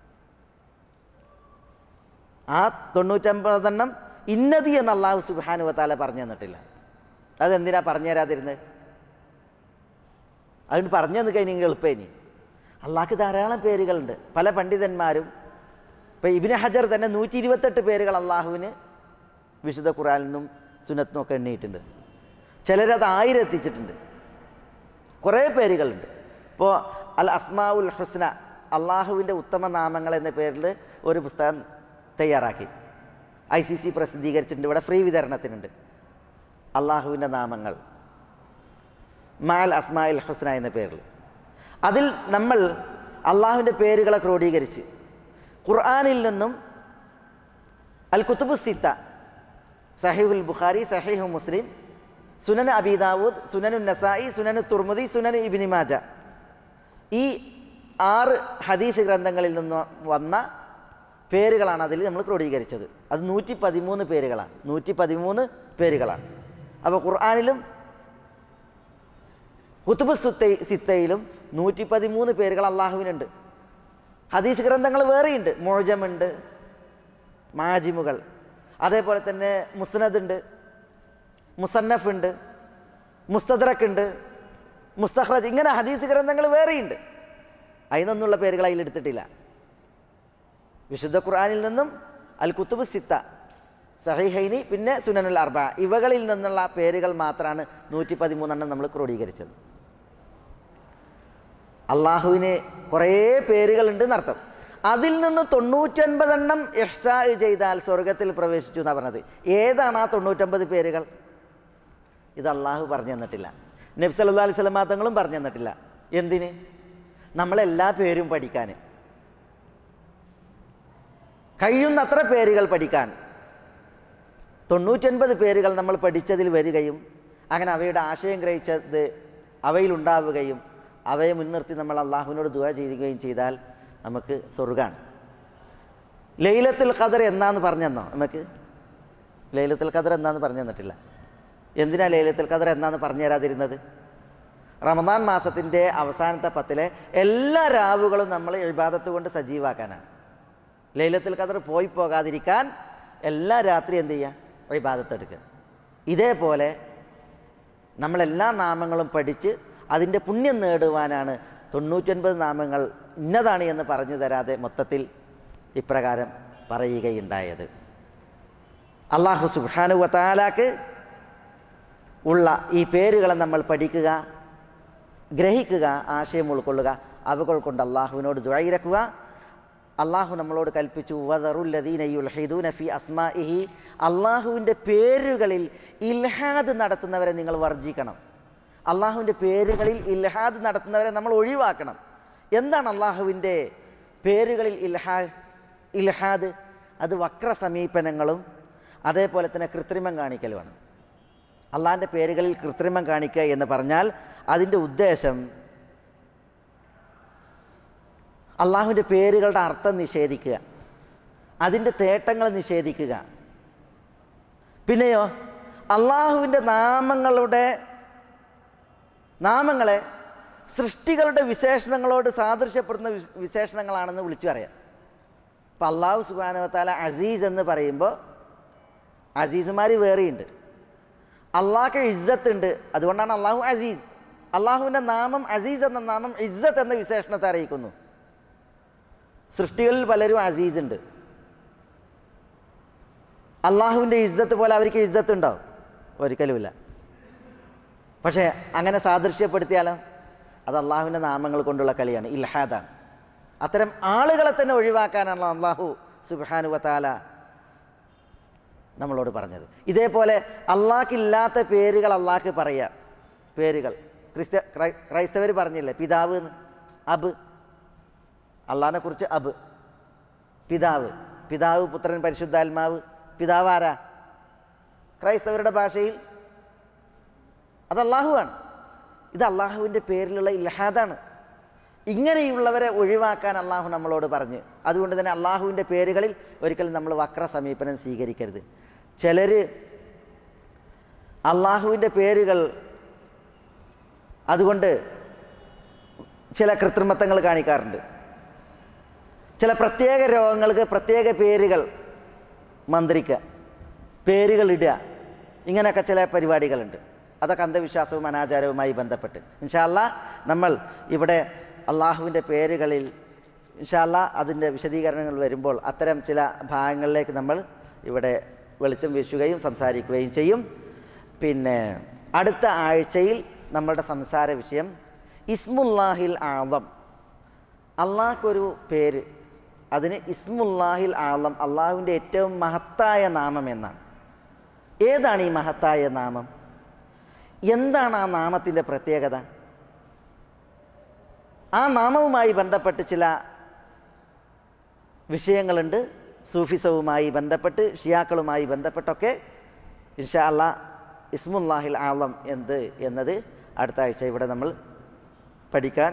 ആ തൊണ്ണൂറ്റൊൻപതെണ്ണം ഇന്നത് എന്ന് അള്ളാഹു സുബ്ഹാനഹു വ തആല പറഞ്ഞു തന്നിട്ടില്ല. അതെന്തിനാ പറഞ്ഞു തരാതിരുന്നത്? അതുകൊണ്ട് പറഞ്ഞു തന്നു കഴിഞ്ഞെങ്കിൽ എളുപ്പേനി. അള്ളാഹ്ക്ക് ധാരാളം പേരുകളുണ്ട്. പല പണ്ഡിതന്മാരും, ഇപ്പോൾ ഇബ്നു ഹജർ തന്നെ നൂറ്റി ഇരുപത്തെട്ട് പേരുകൾ അള്ളാഹുവിന് വിശുദ്ധ ഖുർആനിൽ നിന്നും സുന്നത്തും ഒക്കെ എണ്ണിയിട്ടുണ്ട്. ചിലരത് ആയിരം എത്തിച്ചിട്ടുണ്ട്. കുറേ പേരുകളുണ്ട്. ഇപ്പോൾ അൽ അസ്മാഉൽ ഹുസ്ന, അള്ളാഹുവിൻ്റെ ഉത്തമ നാമങ്ങൾ എന്ന പേരിൽ ഒരു പുസ്തകം തയ്യാറാക്കി ഐ സി സി പ്രസിദ്ധീകരിച്ചിട്ടുണ്ട്. ഇവിടെ ഫ്രീ വിതരണത്തിനുണ്ട്. അള്ളാഹുവിൻ്റെ നാമങ്ങൾ മഅൽ അസ്മാഇൽ ഹുസ്ന എന്ന പേരിൽ. അതിൽ നമ്മൾ അള്ളാഹുവിൻ്റെ പേരുകളെ ക്രോഡീകരിച്ച് ഖുർആനിൽ നിന്നും അൽ കുത്തുബു സിത്ത, സഹീഹുൽ ബുഖാരി, സഹീഹു മുസ്ലിം, സുനൻ അബീ ദാവൂദ്, സുനനു നസായി, സുനനു തുർമുദി, സുനൻ ഇബ്നു മാജ, ഈ ആറ് ഹദീസ് ഗ്രന്ഥങ്ങളിൽ നിന്ന് വന്ന പേരുകളാണ് അതിൽ നമ്മൾ ക്രോഡീകരിച്ചത്. അത് നൂറ്റി പതിമൂന്ന് പേരുകളാണ് നൂറ്റി പതിമൂന്ന് പേരുകളാണ്. അപ്പോൾ ഖുർആനിലും കുത്തുബ് സുത്തൈ സിത്തയിലും നൂറ്റി പതിമൂന്ന് പേരുകൾ അള്ളാഹുവിനുണ്ട്. ഹദീസ് ഗ്രന്ഥങ്ങൾ വേറെയുണ്ട്, മുഅ്ജമുണ്ട്, മാജിമുകൾ, അതേപോലെ തന്നെ മുസ്നദ് ഉണ്ട്, മുസന്നഫ് ഉണ്ട്, മുസ്തദ്രക്ക് ഉണ്ട്, മുസ്തഖ്റജ്, ഇങ്ങനെ ഹദീസ് ഗ്രന്ഥങ്ങൾ വേറെയുണ്ട്. അതിനൊന്നുള്ള പേരുകൾ അതിലെടുത്തിട്ടില്ല. വിശുദ്ധ ഖുർആനിൽ നിന്നും അൽ കുത്തുബ് സിത്ത, സഹീഹൈനി, പിന്നെ സുനനുൽ അർബഅ, ഇവകളിൽ നിന്നുള്ള പേരുകൾ മാത്രമാണ് നൂറ്റി പതിമൂന്നെണ്ണം നമ്മൾ ക്രോഡീകരിച്ചത്. അള്ളാഹുവിന് കുറേ പേരുകളുണ്ട് എന്നർത്ഥം. അതിൽ നിന്ന് തൊണ്ണൂറ്റൊൻപതെണ്ണം ഇഹ്സാ ചെയ്താൽ സ്വർഗത്തിൽ പ്രവേശിച്ചു എന്നാണ് പറഞ്ഞത്. ഏതാണ് ആ തൊണ്ണൂറ്റൊമ്പത് പേരുകൾ? ഇത് അള്ളാഹു പറഞ്ഞു തന്നിട്ടില്ല, നബി സല്ലല്ലാഹു അലൈഹി വസല്ലം തങ്ങളും പറഞ്ഞു തന്നിട്ടില്ല. എന്തിന്? നമ്മളെല്ലാ പേരും പഠിക്കാൻ, കഴിയുന്നത്ര പേരുകൾ പഠിക്കാൻ. തൊണ്ണൂറ്റൊൻപത് പേരുകൾ നമ്മൾ പഠിച്ചതിൽ വരികയും അങ്ങനെ അവയുടെ ആശയം ഗ്രഹിച്ചത് അവയിലുണ്ടാവുകയും അവയെ മുൻനിർത്തി നമ്മൾ അള്ളാഹുവിനോട് ദുആ ചെയ്യുകയും ചെയ്താൽ നമുക്ക് സ്വർഗ്ഗമാണ്. ലൈലത്തുൽ ഖദർ എന്നാന്ന് പറഞ്ഞെന്നോ? നമുക്ക് ലൈലത്തുൽ ഖദർ എന്നാന്ന് പറഞ്ഞു തന്നിട്ടില്ല. എന്തിനാ ലൈലത്തുൽ ഖദർ എന്നാന്ന് പറഞ്ഞു തരാതിരുന്നത്? റമദാൻ മാസത്തിൻ്റെ അവസാനത്തെ പത്തിലെ എല്ലാ രാവുകളും നമ്മൾ ഇബാദത്ത് കൊണ്ട് സജീവാക്കാനാണ്. ലൈലത്തുൽ ഖദർ പോയി പോകാതിരിക്കാൻ എല്ലാ രാത്രി എന്ത് ചെയ്യുക? ഇബാദത്ത് എടുക്കുക. ഇതേപോലെ നമ്മളെല്ലാ നാമങ്ങളും പഠിച്ച് അതിൻ്റെ പുണ്യം നേടുവാനാണ് തൊണ്ണൂറ്റൊൻപത് നാമങ്ങൾ ഇന്നതാണ് എന്ന് പറഞ്ഞു തരാതെ മൊത്തത്തിൽ ഇപ്രകാരം പറയുകയുണ്ടായത്. അല്ലാഹു സുബ്ഹാനഹു വ തആലക്ക് ഉള്ള ഈ പേരുകളെ നമ്മൾ പഠിക്കുക, ഗ്രഹിക്കുക, ആശയം ഉൾക്കൊള്ളുക, അവകൾ കൊണ്ട് അള്ളാഹുവിനോട് ദുആ ഇരക്കുക. അള്ളാഹു നമ്മളോട് കൽപ്പിച്ചു, വദറുല്ലദീന യുൽഹിദൂന ഫി അസ്മാഇഹി, അള്ളാഹുവിൻ്റെ പേരുകളിൽ ഇൽഹാദ് നടത്തുന്നവരെ നിങ്ങൾ വർജിക്കണം. അള്ളാഹുവിൻ്റെ പേരുകളിൽ ഇൽഹാദ് നടത്തുന്നവരെ നമ്മൾ ഒഴിവാക്കണം. എന്താണ് അള്ളാഹുവിൻ്റെ പേരുകളിൽ ഇൽഹാ ഇൽഹാദ്? അത് വക്ര സമീപനങ്ങളും അതേപോലെ തന്നെ കൃത്രിമം കാണിക്കലുമാണ്. അള്ളാഹിൻ്റെ പേരുകളിൽ കൃത്രിമം കാണിക്കുക എന്ന് പറഞ്ഞാൽ അതിൻ്റെ ഉദ്ദേശം അള്ളാഹുവിൻ്റെ പേരുകളുടെ അർത്ഥം നിഷേധിക്കുക, അതിൻ്റെ തേട്ടങ്ങൾ നിഷേധിക്കുക. പിന്നെയോ അള്ളാഹുവിൻ്റെ നാമങ്ങളുടെ നാമങ്ങളെ സൃഷ്ടികളുടെ വിശേഷണങ്ങളോട് സാദൃശ്യപ്പെടുന്ന വിശേഷണങ്ങളാണെന്ന് വിളിച്ചു പറയാം. അപ്പം അള്ളാഹു സുബ്ഹാനഹു വ തആല അസീസ് എന്ന് പറയുമ്പോൾ അസീസുമാർ വേറെയുണ്ട്. അള്ളാഹ്ക്ക് ഇസ്സത്ത് ഉണ്ട്, അതുകൊണ്ടാണ് അള്ളാഹു അസീസ്. അള്ളാഹുവിൻ്റെ നാമം അസീസ് എന്ന നാമം ഇസ്സത്ത് എന്ന വിശേഷണത്തെ അറിയിക്കുന്നു. സൃഷ്ടികളിൽ പലരും അസീസ് ഉണ്ട്. അള്ളാഹുവിൻ്റെ ഇസ്സത്ത് പോലെ അവർക്ക് ഇസ്സത്ത് ഉണ്ടാവും? ഒരിക്കലുമില്ല. പക്ഷേ അങ്ങനെ സാദൃശ്യപ്പെടുത്തിയാലോ അത് അള്ളാഹുവിൻ്റെ നാമങ്ങൾ കൊണ്ടുള്ള കളിയാണ്, ഇൽഹാദാണ്. അത്തരം ആളുകളെ തന്നെ ഒഴിവാക്കാനാണ് അള്ളാഹു സുബ്ഹാനഹു വ തആല നമ്മളോട് പറഞ്ഞത്. ഇതേപോലെ അള്ളാഹ്ക്കില്ലാത്ത പേരുകൾ അള്ളാഹ്ക്ക് പറയുക. പേരുകൾ ക്രിസ്ത്യ ക്രൈസ്തവർ പറഞ്ഞില്ലേ, പിതാവ് എന്ന്, അബ്. അള്ളാഹിനെ കുറിച്ച് അബ്, പിതാവ്. പിതാവ്, പുത്രൻ, പരിശുദ്ധാത്മാവ്. പിതാവ് ആരാ? ക്രൈസ്തവരുടെ ഭാഷയിൽ അത് അള്ളാഹുവാണ്. ഇത് അള്ളാഹുവിൻ്റെ പേരിലുള്ള ഇൽഹാദാണ്. ഇങ്ങനെയുള്ളവരെ ഒഴിവാക്കാൻ അള്ളാഹു നമ്മളോട് പറഞ്ഞ്, അതുകൊണ്ട് തന്നെ അള്ളാഹുവിൻ്റെ പേരുകളിൽ ഒരിക്കലും നമ്മൾ വക്ര സമീപനം സ്വീകരിക്കരുത്. ചിലർ അള്ളാഹുവിൻ്റെ പേരുകൾ അതുകൊണ്ട് ചില കൃത്രിമത്വങ്ങൾ കാണിക്കാറുണ്ട്. ചില പ്രത്യേക രോഗങ്ങൾക്ക് പ്രത്യേക പേരുകൾ മന്ത്രിക്കുക, പേരുകൾ ഇടുക, ഇങ്ങനെയൊക്കെ ചില പരിപാടികളുണ്ട്. അതൊക്കെ അന്ധവിശ്വാസവും അനാചാരവുമായി ബന്ധപ്പെട്ട്. ഇൻഷാ അല്ലാഹ് നമ്മൾ ഇവിടെ അള്ളാഹുവിൻ്റെ പേരുകളിൽ ഇൻഷാ അല്ലാഹ് അതിൻ്റെ വിശദീകരണങ്ങൾ വരുമ്പോൾ അത്തരം ചില ഭാഗങ്ങളിലേക്ക് നമ്മൾ ഇവിടെ വെളിച്ചം വീശുകയും സംസാരിക്കുകയും ചെയ്യും. പിന്നെ അടുത്ത ആഴ്ചയിൽ നമ്മളുടെ സംസാര വിഷയം ഇസ്മുല്ലാഹിൽ ആളം. അള്ളാഹ്ക്കൊരു പേര്, അതിന് ഇസ്മുല്ലാഹിൽ ആളം, അള്ളാഹുവിൻ്റെ ഏറ്റവും മഹത്തായ നാമം എന്നാണ്. ഏതാണ് ഈ മഹത്തായ നാമം? എന്താണ് ആ നാമത്തിൻ്റെ പ്രത്യേകത? ആ നാമവുമായി ബന്ധപ്പെട്ട് ചില വിഷയങ്ങളുണ്ട്. സൂഫിസവുമായി ബന്ധപ്പെട്ട്, ഷിയാക്കളുമായി ബന്ധപ്പെട്ടൊക്കെ ഇൻഷാ അല്ലാഹ് ഇസ്മുല്ലാഹിൽ ആളം എന്ത് എന്നത് അടുത്ത ആഴ്ച ഇവിടെ നമ്മൾ പഠിക്കാൻ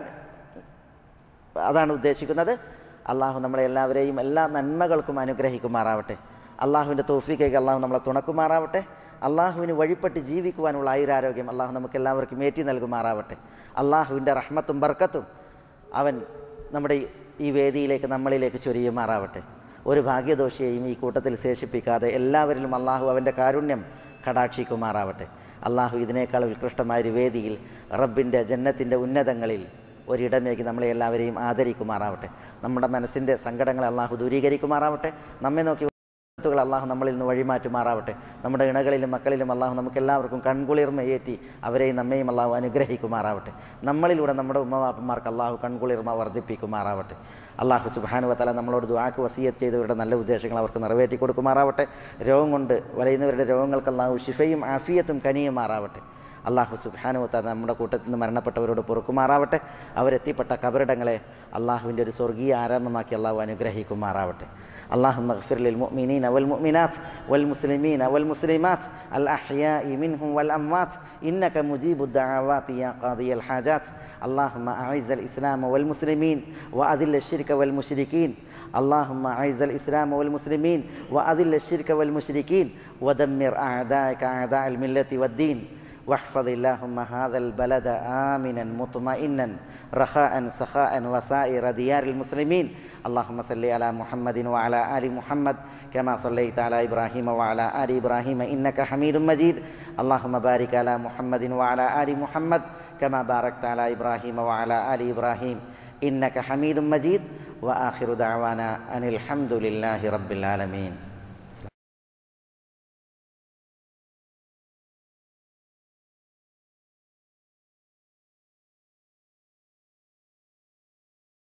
അതാണ് ഉദ്ദേശിക്കുന്നത്. അള്ളാഹു നമ്മളെ എല്ലാവരെയും എല്ലാ നന്മകൾക്കും അനുഗ്രഹിക്കുമാറാവട്ടെ. അള്ളാഹുവിൻ്റെ തൗഫീഖേക്ക് അള്ളാഹു നമ്മളെ തുണക്കുമാറാവട്ടെ. അള്ളാഹുവിന് വഴിപ്പെട്ട് ജീവിക്കുവാനുള്ള ആയുരാരോഗ്യം അള്ളാഹു നമുക്ക് എല്ലാവർക്കും ഏറ്റി നൽകുമാറാവട്ടെ. അള്ളാഹുവിൻ്റെ റഹ്മത്തും ബർക്കത്തും അവൻ നമ്മുടെ ഈ വേദിയിലേക്ക് നമ്മളിലേക്ക് ചൊരിയുമാറാവട്ടെ. ഒരു ഭാഗ്യദോഷിയെയും ഈ കൂട്ടത്തിൽ ശേഷിപ്പിക്കാതെ എല്ലാവരിലും അള്ളാഹു അവൻ്റെ കാരുണ്യം കടാക്ഷിക്കുമാറാവട്ടെ. അള്ളാഹു ഇതിനേക്കാൾ ഉത്കൃഷ്ടമായൊരു വേദിയിൽ റബ്ബിൻ്റെ ജന്നത്തിൻ്റെ ഉന്നതങ്ങളിൽ ഒരിടമേക്ക് നമ്മളെ എല്ലാവരെയും ആദരിക്കുമാറാവട്ടെ. നമ്മുടെ മനസ്സിൻ്റെ സങ്കടങ്ങളെ അള്ളാഹു ദൂരീകരിക്കുമാറാവട്ടെ. നമ്മെ നോക്കി അള്ളാഹു നമ്മളിൽ നിന്ന് വഴിമാറ്റുമാറാവട്ടെ. നമ്മുടെ ഇണകളിലും മക്കളിലും അള്ളാഹു നമുക്കെല്ലാവർക്കും കൺകുളിർമയേറ്റി അവരെയും നമ്മയും അള്ളാഹു അനുഗ്രഹിക്കുമാറാവട്ടെ. നമ്മളിലൂടെ നമ്മുടെ ഉമ്മവാപ്പന്മാർക്ക് അള്ളാഹു കൺകുളിർമ വർദ്ധിപ്പിക്കുമാറാവട്ടെ. അള്ളാഹു സുബ്ഹാനഹു വ തആല നമ്മളോട് ദുആക്ക് വസിയത്ത് ചെയ്തവരുടെ നല്ല ഉദ്ദേശങ്ങൾ അവർക്ക് നിറവേറ്റി കൊടുക്കുമാറാവട്ടെ. രോഗം കൊണ്ട് വലയുന്നവരുടെ രോഗങ്ങൾക്ക് അള്ളാഹു ശിഫയും ആഫിയത്തും കനിയുമാറാവട്ടെ. അള്ളാഹു സുബ്ഹാനഹു വ തആല നമ്മുടെ കൂട്ടത്തിൽ നിന്ന് മരണപ്പെട്ടവരോട് പൊറുക്കുമാറാവട്ടെ. അവരെത്തിപ്പെട്ട കബറിടങ്ങളെ അള്ളാഹുവിൻ്റെ ഒരു സ്വർഗീയ ആരംഭമാക്കി അള്ളാഹു അനുഗ്രഹിക്കുമാറാവട്ടെ. اللهم اغفر للمؤمنين والمؤمنات والمسلمين والمسلمات الأحياء منهم والأموات إنك مجيب الدعوات يا قاضي الحاجات. اللهم أعز الإسلام والمسلمين وأذل الشرك والمشركين. اللهم أعز الإسلام والمسلمين وأذل الشرك والمشركين ودمر أعداءك أعداء الملة والدين. واحفظ اللهم هذا البلد آمنا مطمئنا رخاء سخاء وسائر ديار المسلمين. اللهم صل على محمد وعلى آل محمد كما صليت على إبراهيم وعلى آل إبراهيم إنك حميد مجيد. اللهم بارك على محمد وعلى آل محمد كما باركت على إبراهيم وعلى آل إبراهيم إنك حميد مجيد. وآخر دعوانا أن الحمد لله رب العالمين.